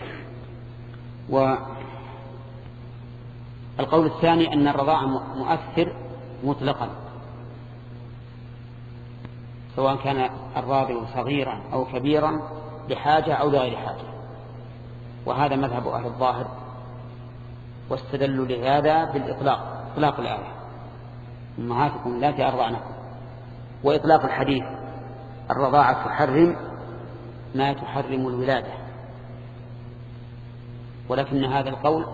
Speaker 1: والقول الثاني أن الرضاع مؤثر مطلقا، سواء كان الراضع صغيرا أو كبيرا بحاجة أو لغير حاجة، وهذا مذهب أهل الظاهر. واستدلوا لهذا بالإطلاق، إطلاق الآية: أمهاتكم اللاتي أرضعنكم، وإطلاق الحديث: الرضاعة تحرم ما تحرم الولادة، ولكن هذا القول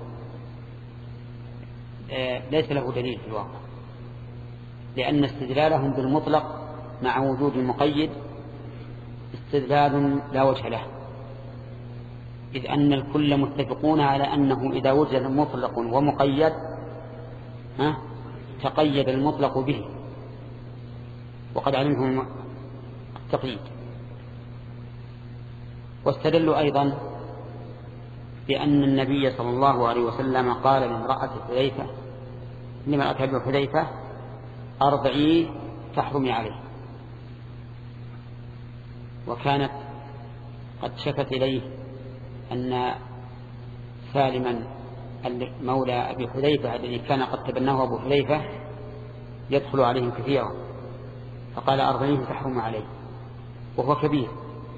Speaker 1: ليس له دليل في الواقع، لأن استدلالهم بالمطلق مع وجود المقيد استدلال لا وجه له، إذ أن الكل متفقون على أنه إذا وجد مطلق ومقيد ها تقيد المطلق به، وقد علمهم التقييد. واستدلوا أيضا بأن النبي صلى الله عليه وسلم قال لامرأة حذيفة لامرأة أبي حذيفة أرضعي تحرمي عليه، وكانت قد شكت إليه أن سالما مولى أبي حذيفة الذي كان قد تبناه أبو حذيفة يدخل عليهم كثيرا، فقال أرضعيه تحرم عليه وهو كبير.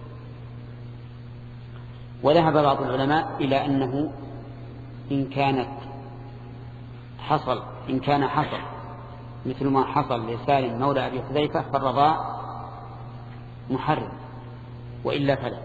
Speaker 1: وذهب بعض العلماء إلى أنه إن كانت حصل إن كان حصل مثل ما حصل لسالم مولى أبي حذيفة فالرضاع محرم، وإلا فلا.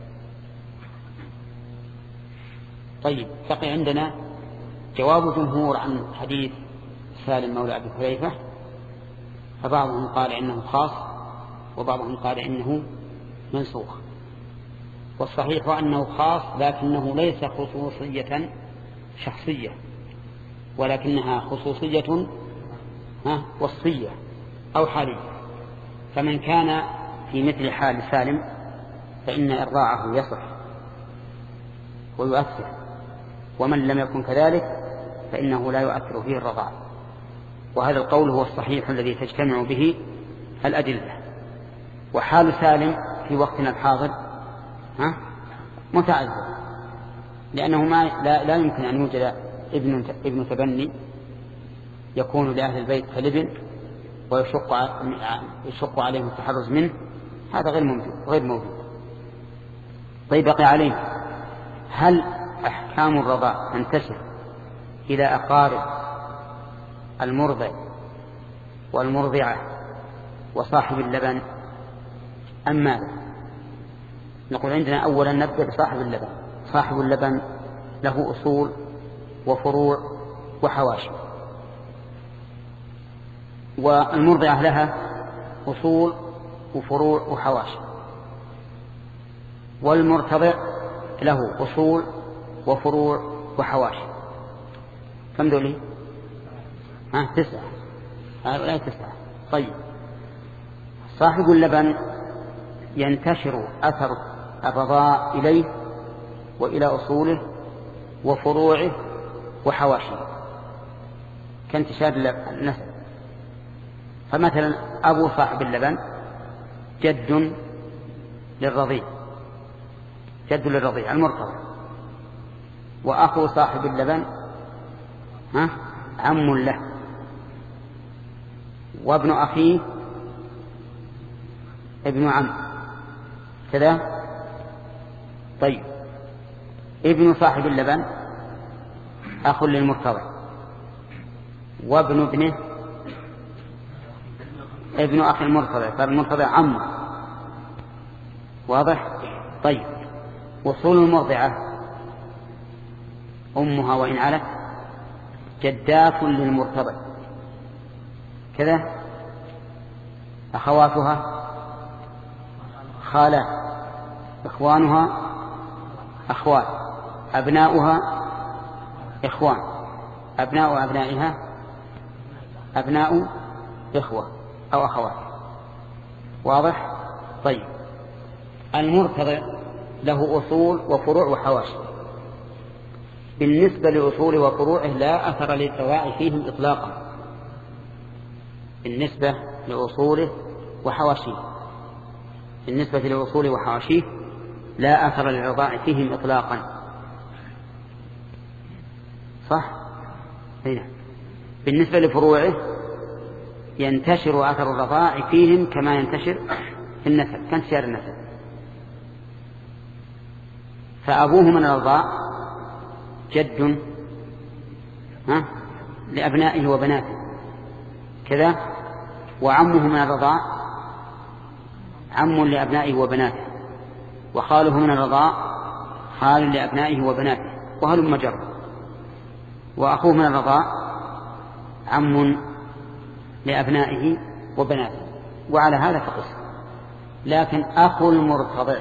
Speaker 1: طيب، بقي عندنا جواب جمهور عن حديث سالم مولى أبي حذيفة، فبعضهم قال إنه خاص وبعضهم قال إنه منسوخ، والصحيح أنه خاص لكنه ليس خصوصية شخصية، ولكنها خصوصية وصية أو حالية. فمن كان في مثل حال سالم فإن إرضاعه يصح ويؤثر، ومن لم يكن كذلك فإنه لا يؤثر فيه الرضاع. وهذا القول هو الصحيح الذي تجتمع به الأدلة. وحال سالم في وقتنا الحاضر ها متعذر، لأنه ما لا, لا يمكن أن يوجد ابن ابن تبني يكون لأهل البيت كالابن ويشق يشق عليهم التحرز منه، هذا غير موجود غير موجود. طيب، بقي عليه هل أحكام الرضاع تنتشر إلى أقارب المرضع والمرضعة وصاحب اللبن أم ماذا؟ نقول عندنا أولا نبدأ بصاحب اللبن. صاحب اللبن له أصول وفروع وحواشي، والمرضعة لها أصول وفروع وحواشي، والمرتضع له أصول وفروع وحواشي. كم دولي؟ ها تسعة. هؤلاء تسعة. طيب، صاحب اللبن ينتشر أثر الرضاع إليه وإلى أصوله وفروعه وحواشيه كانتشار النسل. فمثلا أبو صاحب اللبن جد للرضيع جد للرضيع المرتضع، وأخو صاحب اللبن ها عم له، وابن أخيه ابن عم كذا. طيب، ابن صاحب اللبن أخ للمرتضع، وابن ابنه ابن أخي المرتضع، فالمرتضع عمه. واضح؟ طيب، وصول المرضعة أمها وإن علت جدات للمرتضع كذا، أخواتها خالات، إخوانها أخوات، أبناؤها إخوان، أبناء أبنائها أبناء إخوة أو أخوات. واضح؟ طيب، المرتضع له أصول وفروع وحواشي. بالنسبة لأصول وفروعه لا أثر للرضاع فيهم إطلاقا، بالنسبة لأصوله وحواشيه بالنسبة لأصوله وحواشيه لا أثر للرضاع فيهم إطلاقا. صح؟ هنا. بالنسبة لفروعه ينتشر أثر الرضاع فيهم كما ينتشر في النسل كانتشار النسل. فأبوه من الرضاع جد ها لأبنائه وبناته كذا، وعمه من الرضاع عم لأبنائه وبناته وخاله من الرضاع خال لأبنائه وبناته وهل مجر، وأخوه من الرضاع عم لأبنائه وبناته، وعلى هذا فقس. لكن أخو المرتضع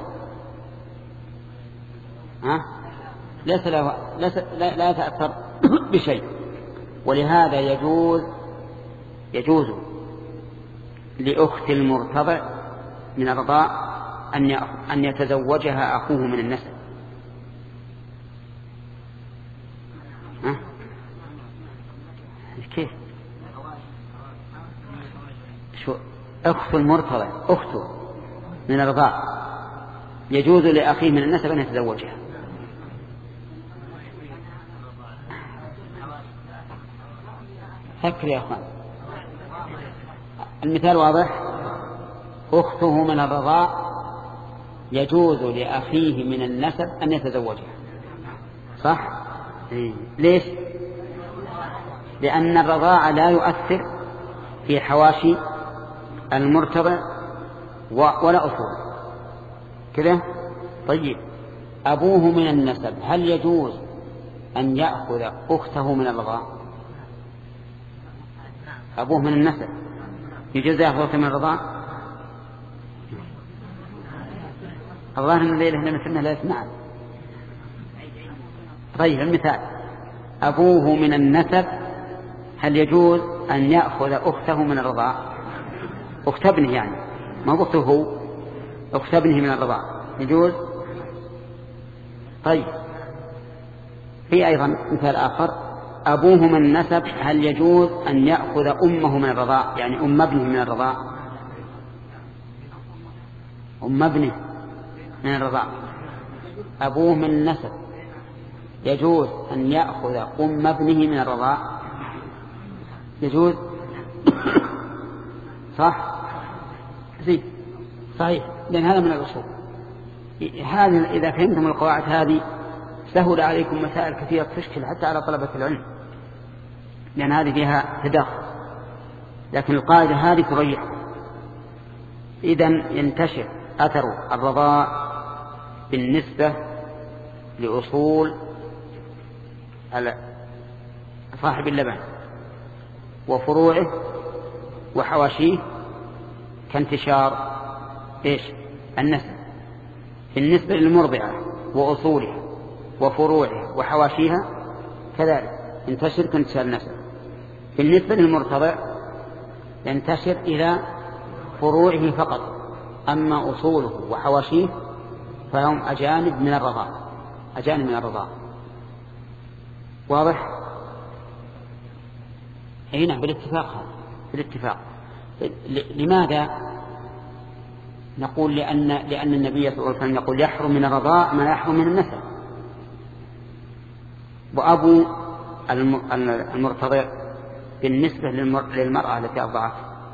Speaker 1: ها ليس له ليس لا, لا يتأثر بشيء، ولهذا يجوز يجوز لأخت المرتضع من الرضاع أن أن يتزوجها أخوه من النسب. ها؟ كيف؟ شو أخت المرتضع أخته من الرضاع يجوز لأخيه من النسب أن يتزوجها. فكر يا أخوان، المثال واضح. أخته من الرضاع يجوز لأخيه من النسب أن يتزوجها، صح؟ ليش؟ لأن الرضاع لا يؤثر في حواشي المرتضع ولا أصول كذا. طيب أبوه من النسب هل يجوز أن يأخذ أخته من الرضاع؟ أبوه من النسب يجوز يأخذ أخته من الرضاع؟ الظاهر أن الليلة هنا مثلنا لا يسمع. طيب المثال أبوه من النسب هل يجوز أن يأخذ أخته من الرضاع؟ أخت ابنه يعني، ما هو أخته هو، أخت ابنه من الرضاع يجوز. طيب في أيضا مثال آخر أبوه من النسب هل يجوز أن يأخذ أمه من الرضاع، يعني أم ابنه من الرضاع؟ أم ابنه من الرضاع أبوه من النسب يجوز أن يأخذ أم ابنه من الرضاع؟ يجوز صح؟ زي صحيح، لأن هذا من الأصول. هذا إذا فهمتم القواعد هذه سهل عليكم مسائل كثيرة تشكل حتى على طلبة العلم، لأن هذه فيها تداخل، لكن القاعدة هذه تريح. إذن ينتشر أثر الرضاع بالنسبة لأصول صاحب اللبن وفروعه وحواشيه كانتشار إيش النسب. بالنسبة للمرضعة وأصولها وفروعها وحواشيها كذلك ينتشر كانتشار النسب. بالنسبة للمرتضع ينتشر إلى فروعه فقط، أما أصوله وحواشيه فهم أجانب من الرضاع، أجانب من الرضاع. واضح؟ هنا بالاتفاق، هذا بالاتفاق. لماذا نقول؟ لأن لأن النبي صلى الله عليه وسلم يقول يحرم من الرضاع ما يحرم من النسب. وأبو المرتضع بالنسبة للمرأة التي أرضعت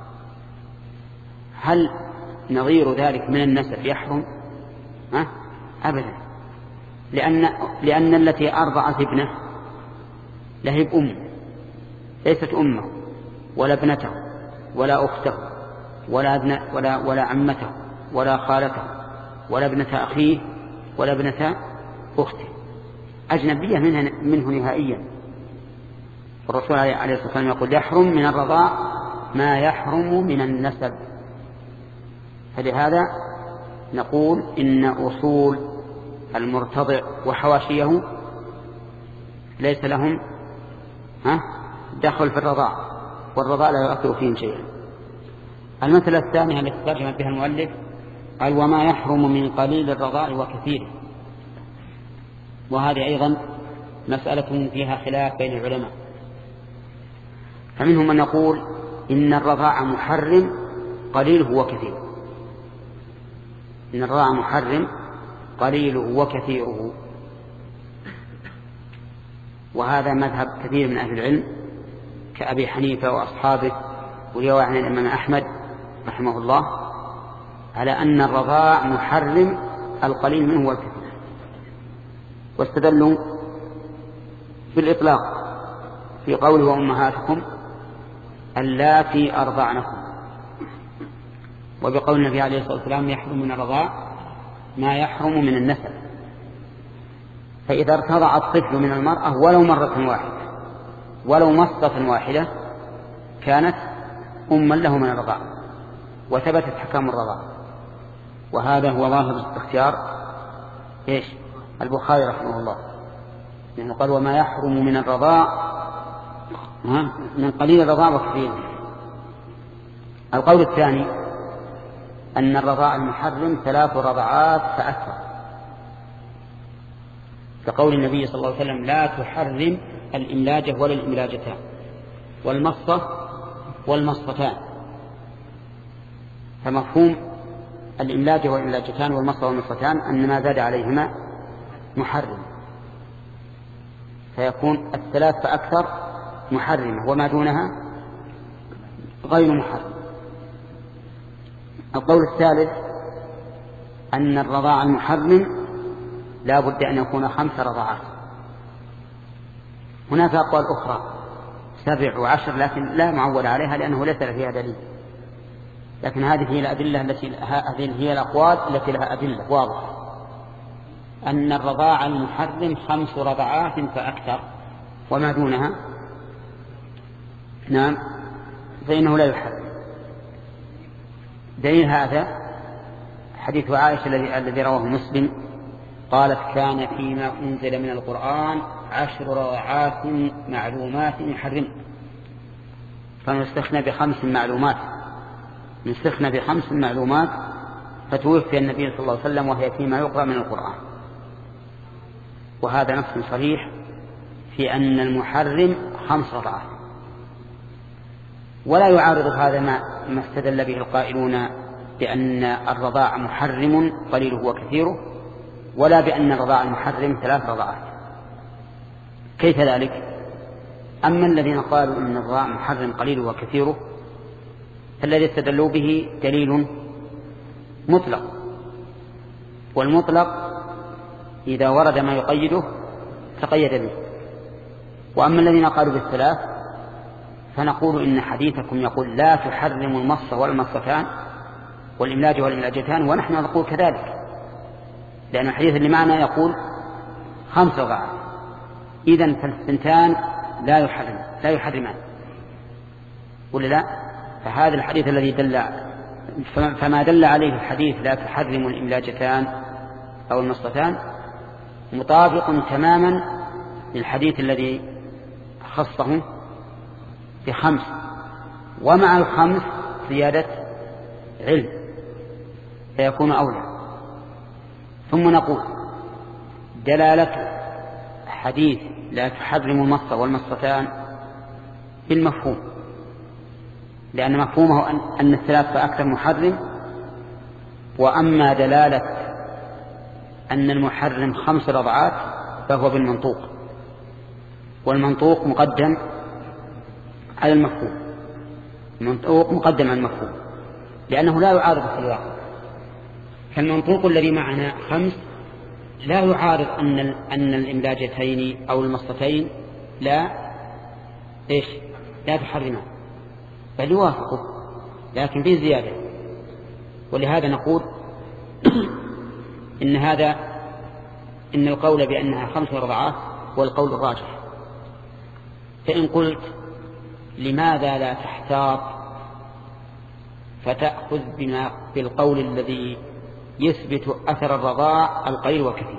Speaker 1: هل نظير ذلك من النسب يحرم؟ ها؟ أبدا، لأن لأن التي أرضعت ابنه لهب أمه، ليست أمه ولا ابنته ولا أخته ولا ابن ولا ولا عمته ولا خالته ولا ابنة أخيه ولا ابنة أخته، أجنبية منه, منه نهائيا. الرسول عليه الصلاة والسلام يقول يحرم من الرضاع ما يحرم من النسب. فلهذا نقول إن أصول المرتضع وحواشيه ليس لهم ها دخل في الرضاع، والرضاع لا يؤثر فيهم شيئا. المثل الثاني التي ترجم بها المؤلف قال وما يحرم من قليل الرضاع وكثيره، وهذه أيضا مسألة فيها خلاف بين العلماء. فمنهم من يقول إن الرضاع محرم قليله وكثيره، إن الرضاع محرم قليله وكثيره، وهذا مذهب كثير من أهل العلم كأبي حنيفة وأصحابه ورواية عن الإمام أحمد رحمه الله على أن الرضاع محرم القليل منه والكثير، واستدلوا بالإطلاق في قوله وأمهاتكم اللاتي أرضعنكم، وبقول النبي عليه الصلاة والسلام يحرم من الرضاع ما يحرم من النسب. فإذا ارتضع الطفل من المرأة ولو مرة واحدة ولو مصة واحدة كانت أما له من الرضاع وثبتت حكام الرضاع. وهذا هو ظاهر اختيار إيش البخاري رحمه الله، لأنه قال وما يحرم من الرضاع من قليل الرضاع وكثيره. القول الثاني أن الرضاع المحرم ثلاث رضعات فأكثر، كقول النبي صلى الله عليه وسلم لا تحرم الإملاجة ولا الإملاجتان والمصة والمصتان. فمفهوم الإملاجة والإملاجتان والمصة والمصتان أن ما زاد عليهما محرم، فيكون الثلاث فأكثر محرمة وما دونها غير محرم. القول الثالث أن الرضاع المحرم لا بد أن يكون خمس رضاعات. هناك أقوال أخرى سبع وعشر لكن لا معول عليها لأنه ليس فيها دليل، لكن هذه هي الأدلة التي هذه هي الأقوال التي لها أدلة واضحة أن الرضاع المحرم خمس رضعات فأكثر وما دونها نعم فإنه لا يحرم. دليل هذا حديث عائشة الذي رواه مسلم قالت كان فيما أنزل من القرآن عشر رضعات معلومات يحرم، فنستخنى بخمس معلومات نستخنى بخمس معلومات فتوفي النبي صلى الله عليه وسلم وهي فيما يقرأ من القرآن. وهذا نص صريح في أن المحرم خمس رضعات، ولا يعارض هذا ما ما استدل به القائلون بأن الرضاع محرم قليله وكثيره، ولا بأن الرضاع المحرم ثلاث رضعات. كيف ذلك؟ أما الذين قالوا أن الرضاع محرم قليله وكثيره فالذي استدلوا به دليل مطلق، والمطلق إذا ورد ما يقيده تقيد به. وأما الذين قالوا بالثلاث فنقول إن حديثكم يقول لا تحرم المصة والمصتان والإملاج والإملاجتان، ونحن نقول كذلك، لأن الحديث اللي معنا يقول خمس رضعات، إذن فالثنتان لا يحرم لا يحرمان ولا لا؟ فهذا الحديث الذي دل فما دل عليه الحديث لا تحرم الإملاجتان أو المصتان مطابق تماما للحديث الذي خصه بخمس، ومع الخمس زيادة علم فيكون أولى. ثم نقول دلالة حديث لا تحرم المصة والمصتان بالمفهوم، لأن مفهومه أن الثلاث فأكثر محرم. وأما دلالة أن المحرم خمس رضعات فهو بالمنطوق، والمنطوق مقدم على المفهوم، المنطوق مقدم على المفهوم لأنه لا يعارض في الواقع. فالمنطوق الذي معنا خمس لا يعارض أن أن الإملاجتين أو المصتين لا إيش لا تحرمان، بل يوافقه لكن في زيادة. ولهذا نقول إن هذا إن القول بأنها خمس رضعات والقول الراجح. فإن قلت لماذا لا تحتاط فتأخذ بما بالقول الذي يثبت أثر الرضاع القليل والكثير؟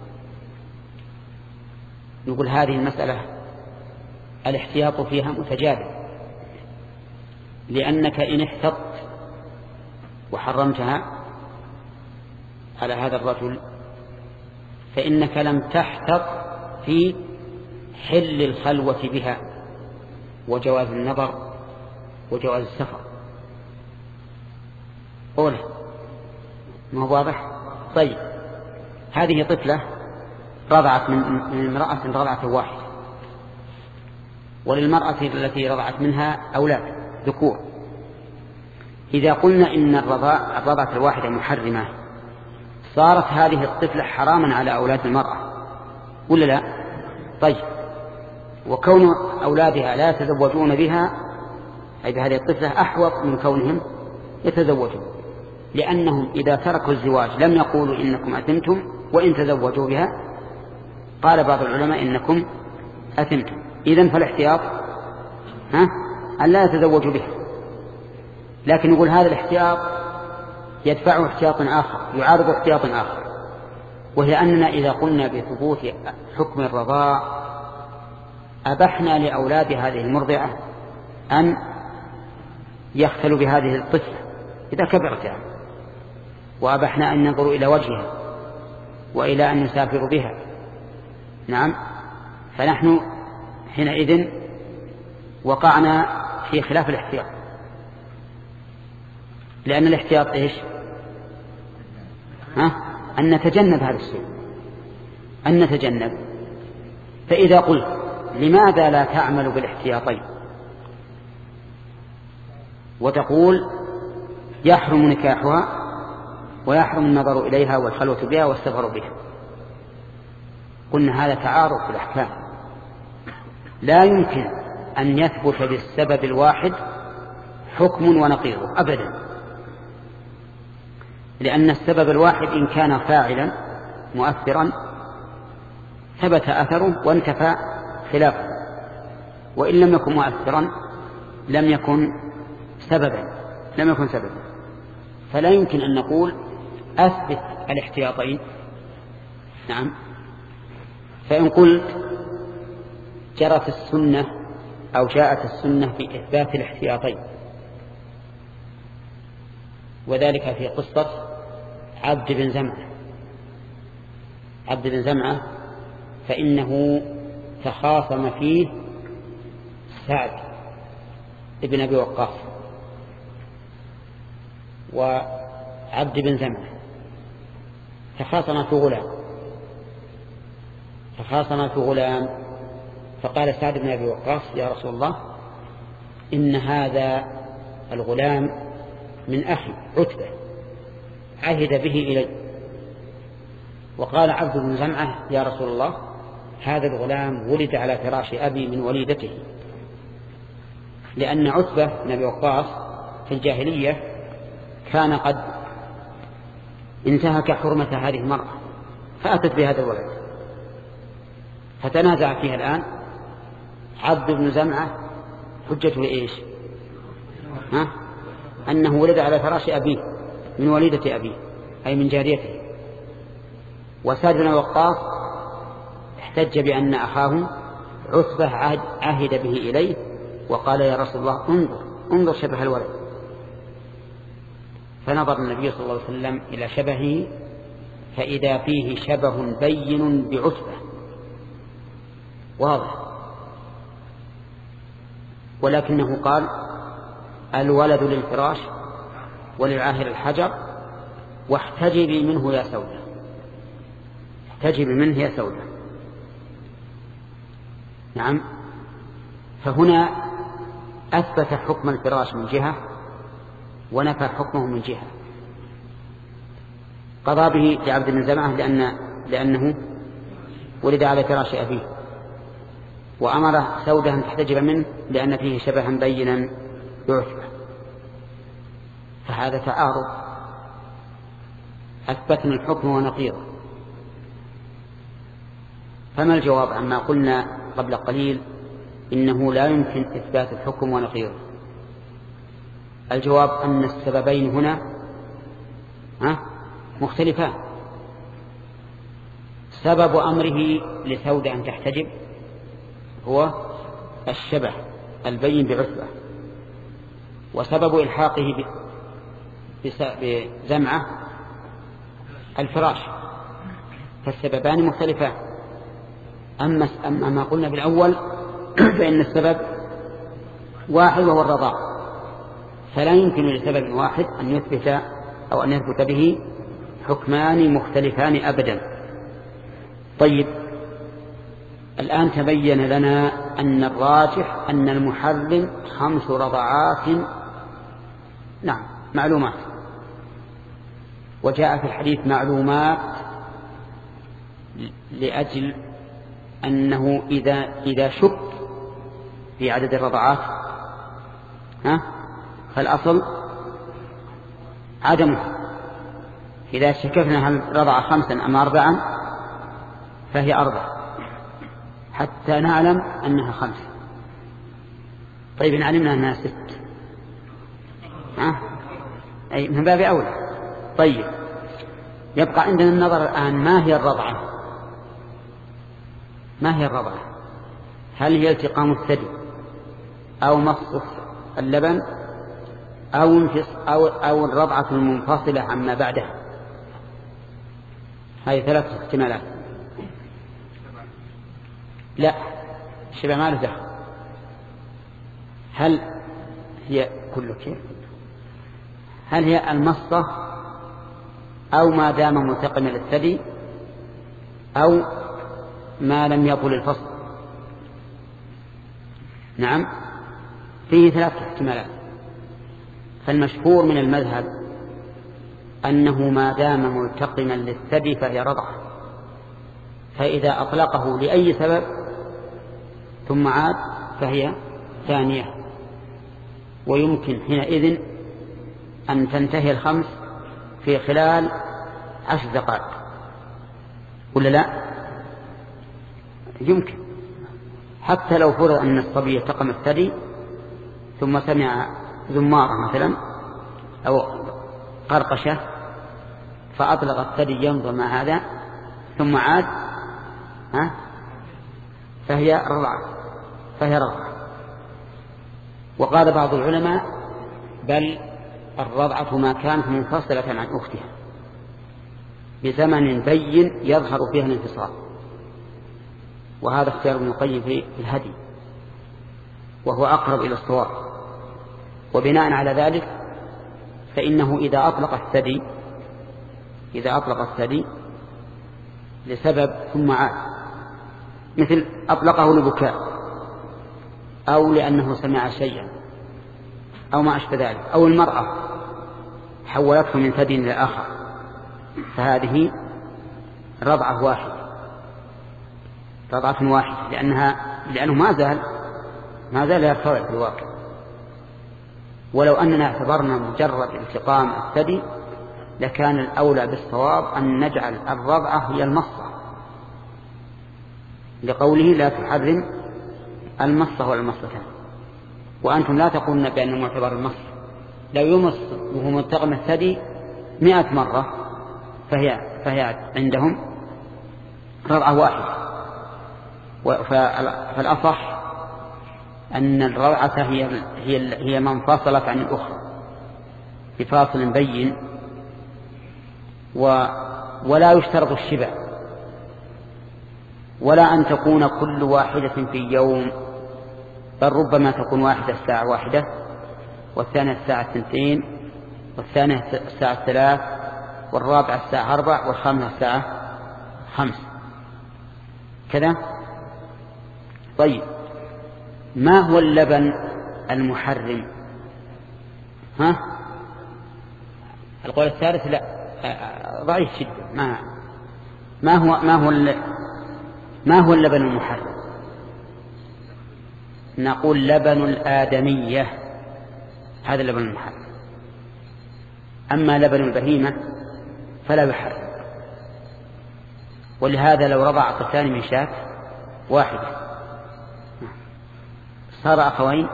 Speaker 1: نقول هذه المسألة الاحتياط فيها متجاذب، لأنك إن احتطت وحرمتها على هذا الرجل فإنك لم تحتط في حل الخلوة بها وجواز النظر وجواز السفر. قوله ما هو واضح؟ طيب هذه طفلة رضعت من امرأة رضعة واحدة، وللمرأة التي رضعت منها أولاد ذكور. إذا قلنا إن الرضاعة الرضعة الواحدة محرمة صارت هذه الطفلة حراما على أولاد المرأة ولا لا؟ طيب وكون أولادها لا يتزوجون بها أي بهذه الطفلة أحوط من كونهم يتزوجون. لأنهم إذا تركوا الزواج لم يقولوا إنكم أثمتم وإن تزوجوا بها، قال بعض العلماء إنكم أثمتم. إذن فالاحتياط ها أن لا يتزوجوا بها، لكن يقول هذا الاحتياط يدفعه احتياط آخر يعارض احتياط آخر، وهي أننا إذا قلنا بثبوت حكم الرضاع أبحنا لأولاد هذه المرضعة أن يختلوا بهذه الطفلة إذا كبرت يعني، وأبحنا أن ينظروا إلى وجهها وإلى أن يسافروا بها. نعم، فنحن حينئذ وقعنا في خلاف الاحتياط، لأن الاحتياط إيش؟ ها؟ أن نتجنب هذا الشيء، أن نتجنب. فإذا قلت لماذا لا تعمل بالاحتياطين وتقول يحرم نكاحها ويحرم النظر إليها والخلوة بها والسفر بها، قلنا هذا تعارض في الأحكام، لا يمكن أن يثبت بالسبب الواحد حكم ونقيضه أبدا، لأن السبب الواحد إن كان فاعلا مؤثرا ثبت أثره وانتفى خلافه، وإن لم يكن مؤثرا لم يكن سببا لم يكن سببا فلا يمكن أن نقول أثبت الاحتياطين. نعم، فإن قلت جرت السنة أو جاءت السنة في إثبات الاحتياطين، وذلك في قصة عبد بن زمعة عبد بن زمعة فإنه تخاصم فيه سعد ابن أبي وقاص وعبد بن زمعة، تخاصم في غلام تخاصم في غلام فقال سعد بن أبي وقاص يا رسول الله إن هذا الغلام من أخي عتبة عهد به إلي. وقال عبد بن زمعة يا رسول الله هذا الغلام ولد على فراش أبي من وليدته، لأن عتبة بن أبي وقاص في الجاهلية كان قد انتهك حرمة هذه المرأة فأتت بهذا الولد، فتنازع فيها الآن عبد بن زمعة حجته إيش؟ ها؟ أنه ولد على فراش أبيه من وليدة أبيه أي من جاريته. وسعد بن وقاص احتج بأن أخاه عتبة عهد به إليه وقال يا رسول الله انظر انظر شبه الولد. فنظر النبي صلى الله عليه وسلم إلى شبهه فإذا فيه شبه بين بعتبة واضح، ولكنه قال الولد للفراش وللعاهر الحجر واحتجبي منه يا سودة احتجبي منه يا سودة. نعم، فهنا أثبت حكم الفراش من جهة ونفى حكمه من جهة. قضى به لعبد بن زمعة لأن لأنه ولد على فراش أبيه، وأمر سودة أن تحتجب منه لأن فيه شبها بينا بعتبة. فهذا تعارض، أثبتنا الحكم ونقيضه. فما الجواب عما قلنا قبل قليل إنه لا يمكن إثبات الحكم ونقيضه؟ الجواب أن السببين هنا مختلفان. سبب أمره لسودة أن تحتجب هو الشبه البين بعتبة، وسبب إلحاقه بزمعة الفراش، فالسببان مختلفان. أما أما ما قلنا بالأول فإن السبب واحد وهو الرضاع، فلا يمكن لسبب واحد أن يثبت أو أن يثبت به حكمان مختلفان أبدا. طيب، الآن تبين لنا أن الراجح أن المحرم خمس رضعات نعم معلومات، وجاء في الحديث معلومات لأجل أنه إذا إذا شك في عدد الرضعات ها فالأصل عدمه، إذا شككنا هل رضع خمسا أم أربعا فهي أربع حتى نعلم أنها خمس. طيب إن علمنا أنها ست ها؟ أي من باب أولى. طيب يبقى عندنا النظر الآن ما هي الرضعة؟ ما هي الرضعة؟ هل هي التقام الثدي أو مص اللبن أو أو أو الرضعة المنفصلة عما بعدها؟ هذه ثلاث احتمالات. لا الشبع ما له دخل. هل هي كل شيء؟ هل هي المصة أو ما دام ملتقما للثدي أو ما لم يطل الفصل؟ نعم فيه ثلاث احتمالات. فالمشهور من المذهب أنه ما دام ملتقما للثدي فهي رضعة، فإذا أطلقه لأي سبب ثم عاد فهي ثانية، ويمكن حينئذ أن تنتهي الخمس في خلال عشر دقائق ولا لا؟ يمكن حتى لو فرض أن الصبي التقم الثدي ثم سمع زمارة مثلا أو قرقشة فأطلق الثدي ينظر مع هذا ثم عاد ها فهي رضعة فهي رضعة. وقال بعض العلماء بل الرضعة ما كانت منفصلة عن أختها بزمن بين يظهر فيها الانفصال، وهذا اختيار ابن القيم في الهدي وهو أقرب إلى الصواب. وبناء على ذلك فإنه إذا أطلق الثدي إذا أطلق الثدي لسبب ثم عاد، مثل أطلقه لبكاء أو لأنه سمع شيئا أو ما أشبه ذلك، أو المرأة حولته من ثدي إلى آخر، فهذه رضعة واحدة رضعة واحدة لأنها لأنه ما زال ما زال يرتضع في الواقع. ولو أننا اعتبرنا مجرد التقام الثدي لكان الأولى بالصواب أن نجعل الرضعة هي المصة، لقوله لا تحرم المصة ولا المصتان. وأنتم لا تقولون بأنه معتبر المص، لو يمص وهو ملتقم الثدي مئة مرة فهي, فهي عندهم رضعة واحدة. فالأصح أن الرضعة هي, هي, هي من فاصلت عن الأخرى بفاصل بين، و ولا يشترط الشبع ولا أن تكون كل واحدة في يوم، بل ربما تكون واحدة الساعة واحدة والثانية الساعة اثنتين والثانية الساعة ثلاث والرابعة الساعة أربع والخامسة الساعة خمس كذا. طيب ما هو اللبن المحرم؟ ها القول الثالث لا ضعيف جدا. ما ما هو ما هو ما هو اللبن المحرم؟ نقول لبن الآدمية، هذا اللبن المحرم. أما لبن البهيمة فلا يحرم. ولهذا لو رضع طفلان من شاة واحدة صار أخوين،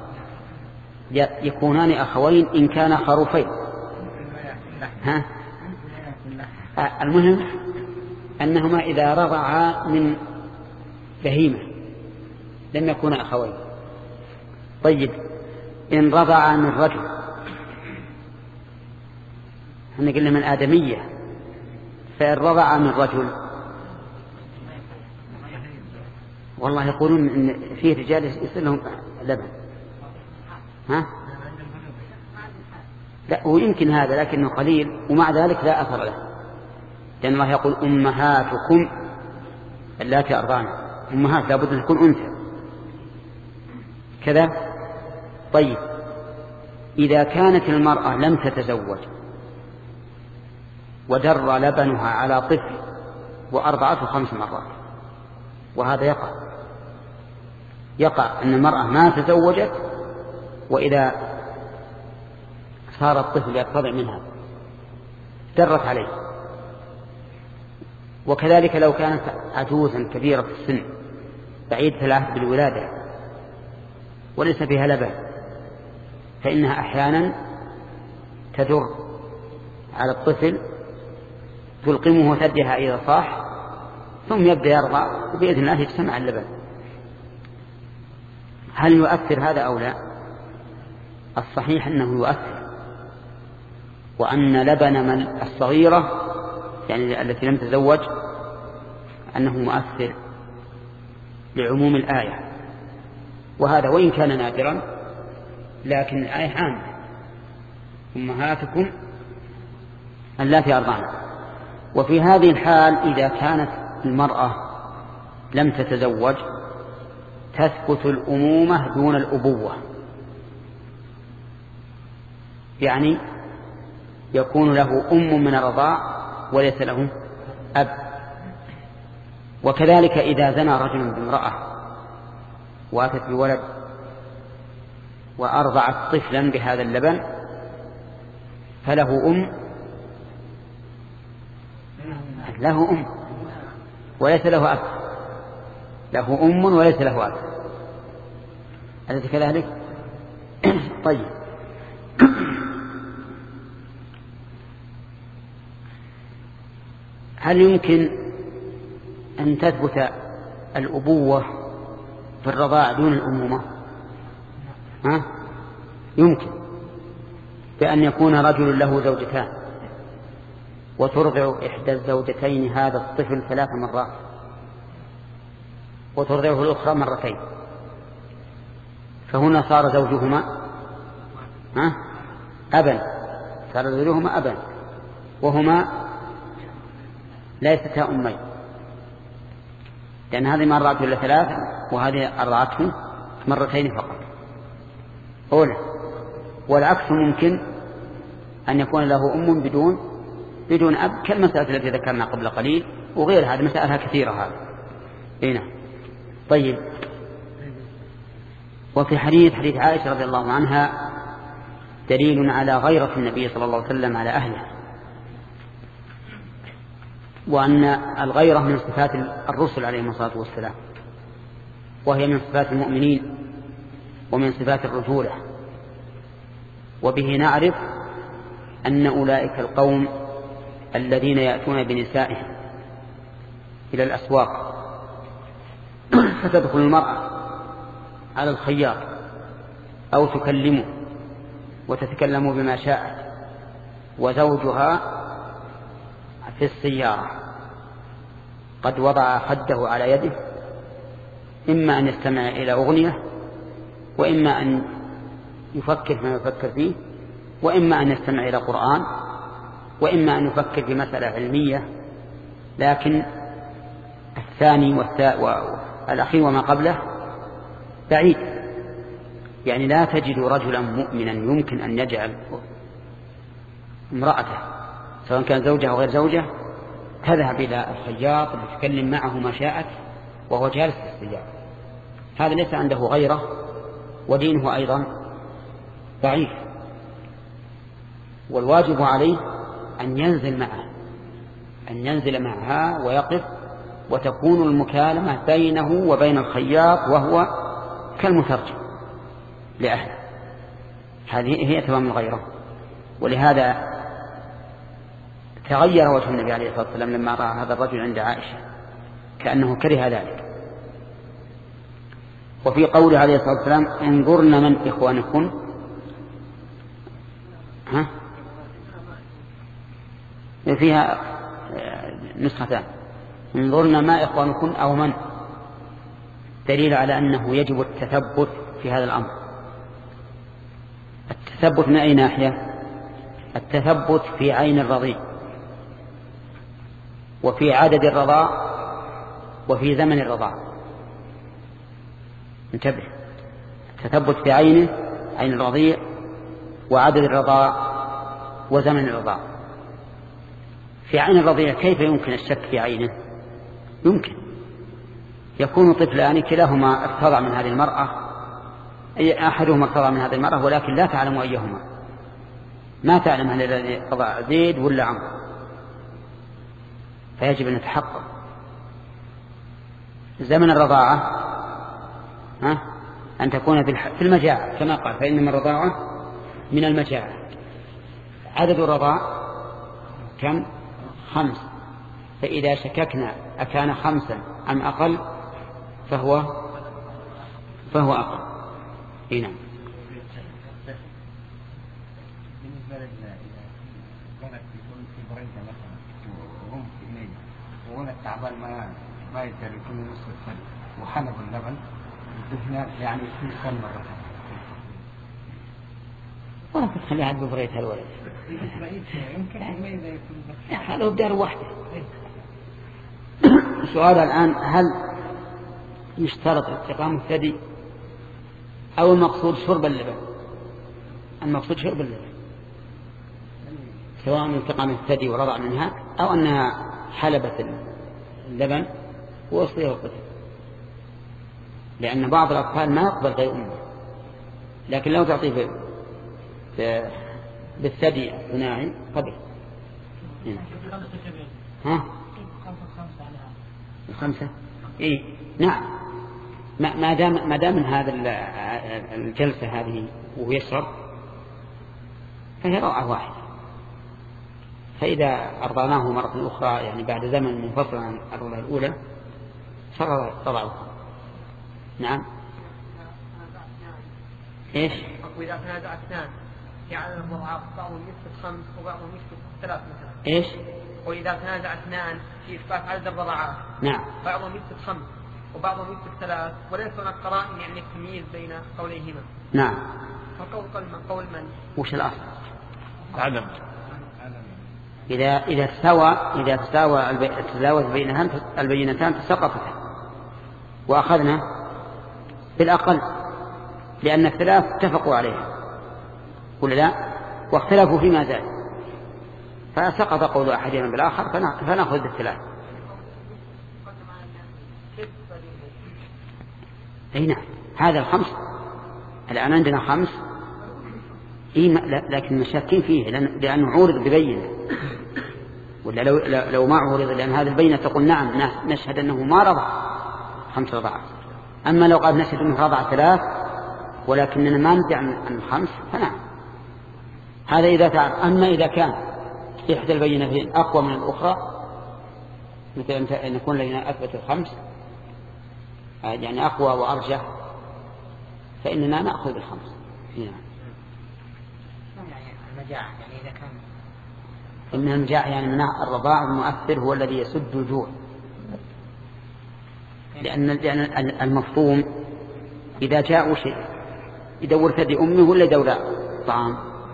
Speaker 1: يكونان أخوين إن كان خروفين. ها المهم أنهما إذا رضعا من بهيمة لم يكونا أخوين. طيب إن رضعا من رجل، احنا قلنا من آدمية، فإن رضعا من رجل والله يقولون إن فيه رجال يصير لهم لبن. ها لا ويمكن هذا لكنه قليل، ومع ذلك لا أثر له، لأن الله يقول أمهاتكم اللاتي أرضعن، أمهات لابد أن تكون أنثى كذا. طيب إذا كانت المرأة لم تتزوج ودر لبنها على طفل وأرضعته خمس مرات، وهذا يقع يقع أن المرأة ما تزوجت وإذا صار الطفل يرتضع منها درت عليه. وكذلك لو كانت عجوزا كبيرة في السن بعيدة العهد بالولادة وليس فيها لبن، فإنها أحيانا تدر على الطفل تلقمه ثديها إذا صاح ثم يبدأ يرضع وبإذن الله يجتمع اللبن. هل يؤثر هذا أو لا؟ الصحيح أنه يؤثر، وأن لبن من الصغيرة يعني التي لم تتزوج أنه مؤثر لعموم الآية، وهذا وإن كان نادرا لكن الآية عامة: أمهاتكم اللاتي أرضعن. وفي هذه الحال إذا كانت المرأة لم تتزوج تثبت الأمومة دون الأبوة، يعني يكون له أم من الرضاع وليس له أب. وكذلك إذا زنى رجل بامرأة واتت بولد وأرضعت طفلا بهذا اللبن فله أم له أم وليس له أب، له أم وليس له أب. أليس كذلك؟ طيب، هل يمكن أن تثبت الأبوة في الرضاع دون الأمومة؟ ها؟ يمكن، بأن يكون رجل له زوجتان وترضع إحدى الزوجتين هذا الطفل ثلاث مرات وترضعه الأخرى مرتين، فهنا صار زوجهما ها؟ أبا، صار زوجهما أبا وهما ليستا أمين، لأن هذه ما أرضعته إلا ثلاثة وهذه أرضعته مرتين فقط أولا. والعكس ممكن أن يكون له أم بدون بدون أب، كالمسألة التي ذكرنا قبل قليل، وغير هذه مسألة كثيرة هذا. هنا طيب، وفي حديث حديث عائشة رضي الله عنها دليل على غيرة النبي صلى الله عليه وسلم على أهله، وأن الغيرة من صفات الرسل عليهم الصلاة والسلام، وهي من صفات المؤمنين ومن صفات الرجولة. وبه نعرف أن أولئك القوم الذين يأتون بنسائهم إلى الأسواق فتدخل المرأة على الخياط أو تكلمه وتتكلم بما شاءت وزوجها في السيارة قد وضع خده على يده، إما أن يستمع إلى أغنية وإما أن يفكر فيما يفكر فيه وإما أن يستمع إلى قرآن وإما أن يفكر في مسألة علمية، لكن الثاني والأخير وما قبله بعيد. يعني لا تجد رجلا مؤمنا يمكن أن يجعل امرأته سواء كان زوجها أو غير زوجه تذهب إلى الخياط وتتكلم معه ما شاءت وهو جالس في السيارة. هذا ليس عنده غيره، ودينه أيضا ضعيف. والواجب عليه أن ينزل معه أن ينزل معها ويقف، وتكون المكالمة بينه وبين الخياط وهو كالمترجم لأهله. هذه هي تمام الغيرة. ولهذا تغير وجه النبي عليه الصلاة والسلام لما رأى هذا الرجل عند عائشة، كأنه كره ذلك. وفي قوله عليه الصلاة والسلام انظرن من إخوانكم، ها فيها نسختان، انظرن ما إخوانكم أو من، دليل على أنه يجب التثبت في هذا الأمر. التثبت من أي ناحية؟ التثبت في عين الرضيع وفي عدد الرضاع وفي زمن الرضاع. انتبه، التثبت في عينه عين الرضيع وعدد الرضاع وزمن الرضاع. في عين الرضيع كيف يمكن الشك في عينه؟ يمكن يكون طفلان كلاهما ارتضع من هذه المرأة، أي أحدهما ارتضع من هذه المرأة ولكن لا تعلم أيهما، ما تعلم هل الذي ارتضع زيد ولا عمرو، فيجب أن نتحقق. زمن الرضاعة ها أن تكون في المجاعة كما قال فإنما الرضاعة من المجاعة. عدد الرضاع كم؟ خمس. فإذا شككنا أكان خمسا أم أقل فهو فهو أقل. إيه نعم.
Speaker 4: بالنسبة للولد يكون في بريدة مثلا وهم في إليه وولد تعبان ما ما يقدر يكون نصف الثلج وحلب اللبن هنا يعني في سن مرة
Speaker 1: ما تخلي عاد ببريتها الولد
Speaker 4: يمكن ما يكون
Speaker 1: هذا بدار واحدة. السؤال الآن هل يشترط استقامة الثدي أو المقصود شرب اللبن؟ المقصود شرب اللبن سواء من استقامة الثدي ورضع منها أو أنها حلبت اللبن ووصلها وقتها، لأن بعض الأطفال ما يقبل غير أمه، لكن لو تعطيه بالثدي الثنائي قبل. ها؟ الخمسة؟ إيه نعم. ما دام ما دام من هذا الجلسة هذه وهو يشرب فهي روعة واحدة. فإذا أرضعناه مرة أخرى يعني بعد زمن منفصل عن الرضعة الأولى صار رضعه. نعم. إيش؟
Speaker 5: وإذا تنازع اثنان في عدد الرضعات بعضهم يثبت خمس وبعضهم يثبت ثلاث مثلا.
Speaker 1: إيش؟
Speaker 5: وإذا تنازع اثنان في إثبات عدد الرضعات
Speaker 1: نعم
Speaker 5: بعضهم يثبت خمس وبعضهم يثبت ثلاث وليس هناك قرائن يعني التمييز بين قوليهما.
Speaker 1: نعم.
Speaker 5: فقول من قول من؟
Speaker 1: وش الأصل؟
Speaker 2: عدم.
Speaker 1: إذا إذا تساوى إذا تساوى التزاوج بينهن البينتان تسقطتا وأخذنا بالأقل لأن الثلاث اتفقوا عليها ولا لا واختلفوا فيما زاد فسقط قول أحدهم بالآخر فنأخذ بالثلاث. أي نعم هذا الخمس الآن عندنا خمس إيه لكن مشاكين فيه لأنه عورض ببينة ولا لو, لو ما عورض لأن هذه البينة تقول نعم نشهد أنه ما رضع خمس رضعات. أما لو قال نشهد أنه رضع ثلاث ولكننا ما ندعي عن خمس فنعم هذا إذا تعرف. أما إذا كان إحدى البينتين أقوى من الأخرى مثل أن يكون لنا أثبت الخمس يعني أقوى وأرجح فإننا نأخذ بالخمس.
Speaker 3: يعني المجاعة يعني إذا كان
Speaker 1: إن المجاعة يعني من الرضاع المؤثر هو الذي يسد الجوع لأن لأن المفطوم إذا جاء شيء يدور ثدي أمه ولا يدور طعام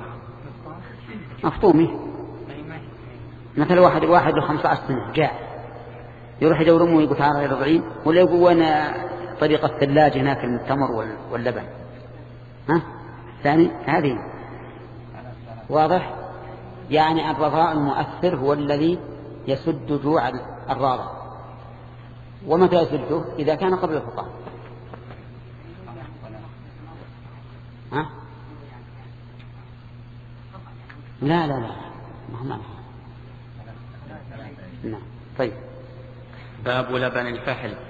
Speaker 1: مفطومه مثل واحد واحد وخمسة عشر سنة جاء يروح يدور أمه ويقول تعالى يرضعين ولا يقول وأنا طريقة الثلاجة هناك التمر واللبن. ها ثاني هذه واضح يعني الرضاع المؤثر هو الذي يسد جوع الراضع. ومتى يسده؟ إذا كان قبل الفطام. ها لا لا لا مهما نعم. طيب
Speaker 2: باب لبن الفحل.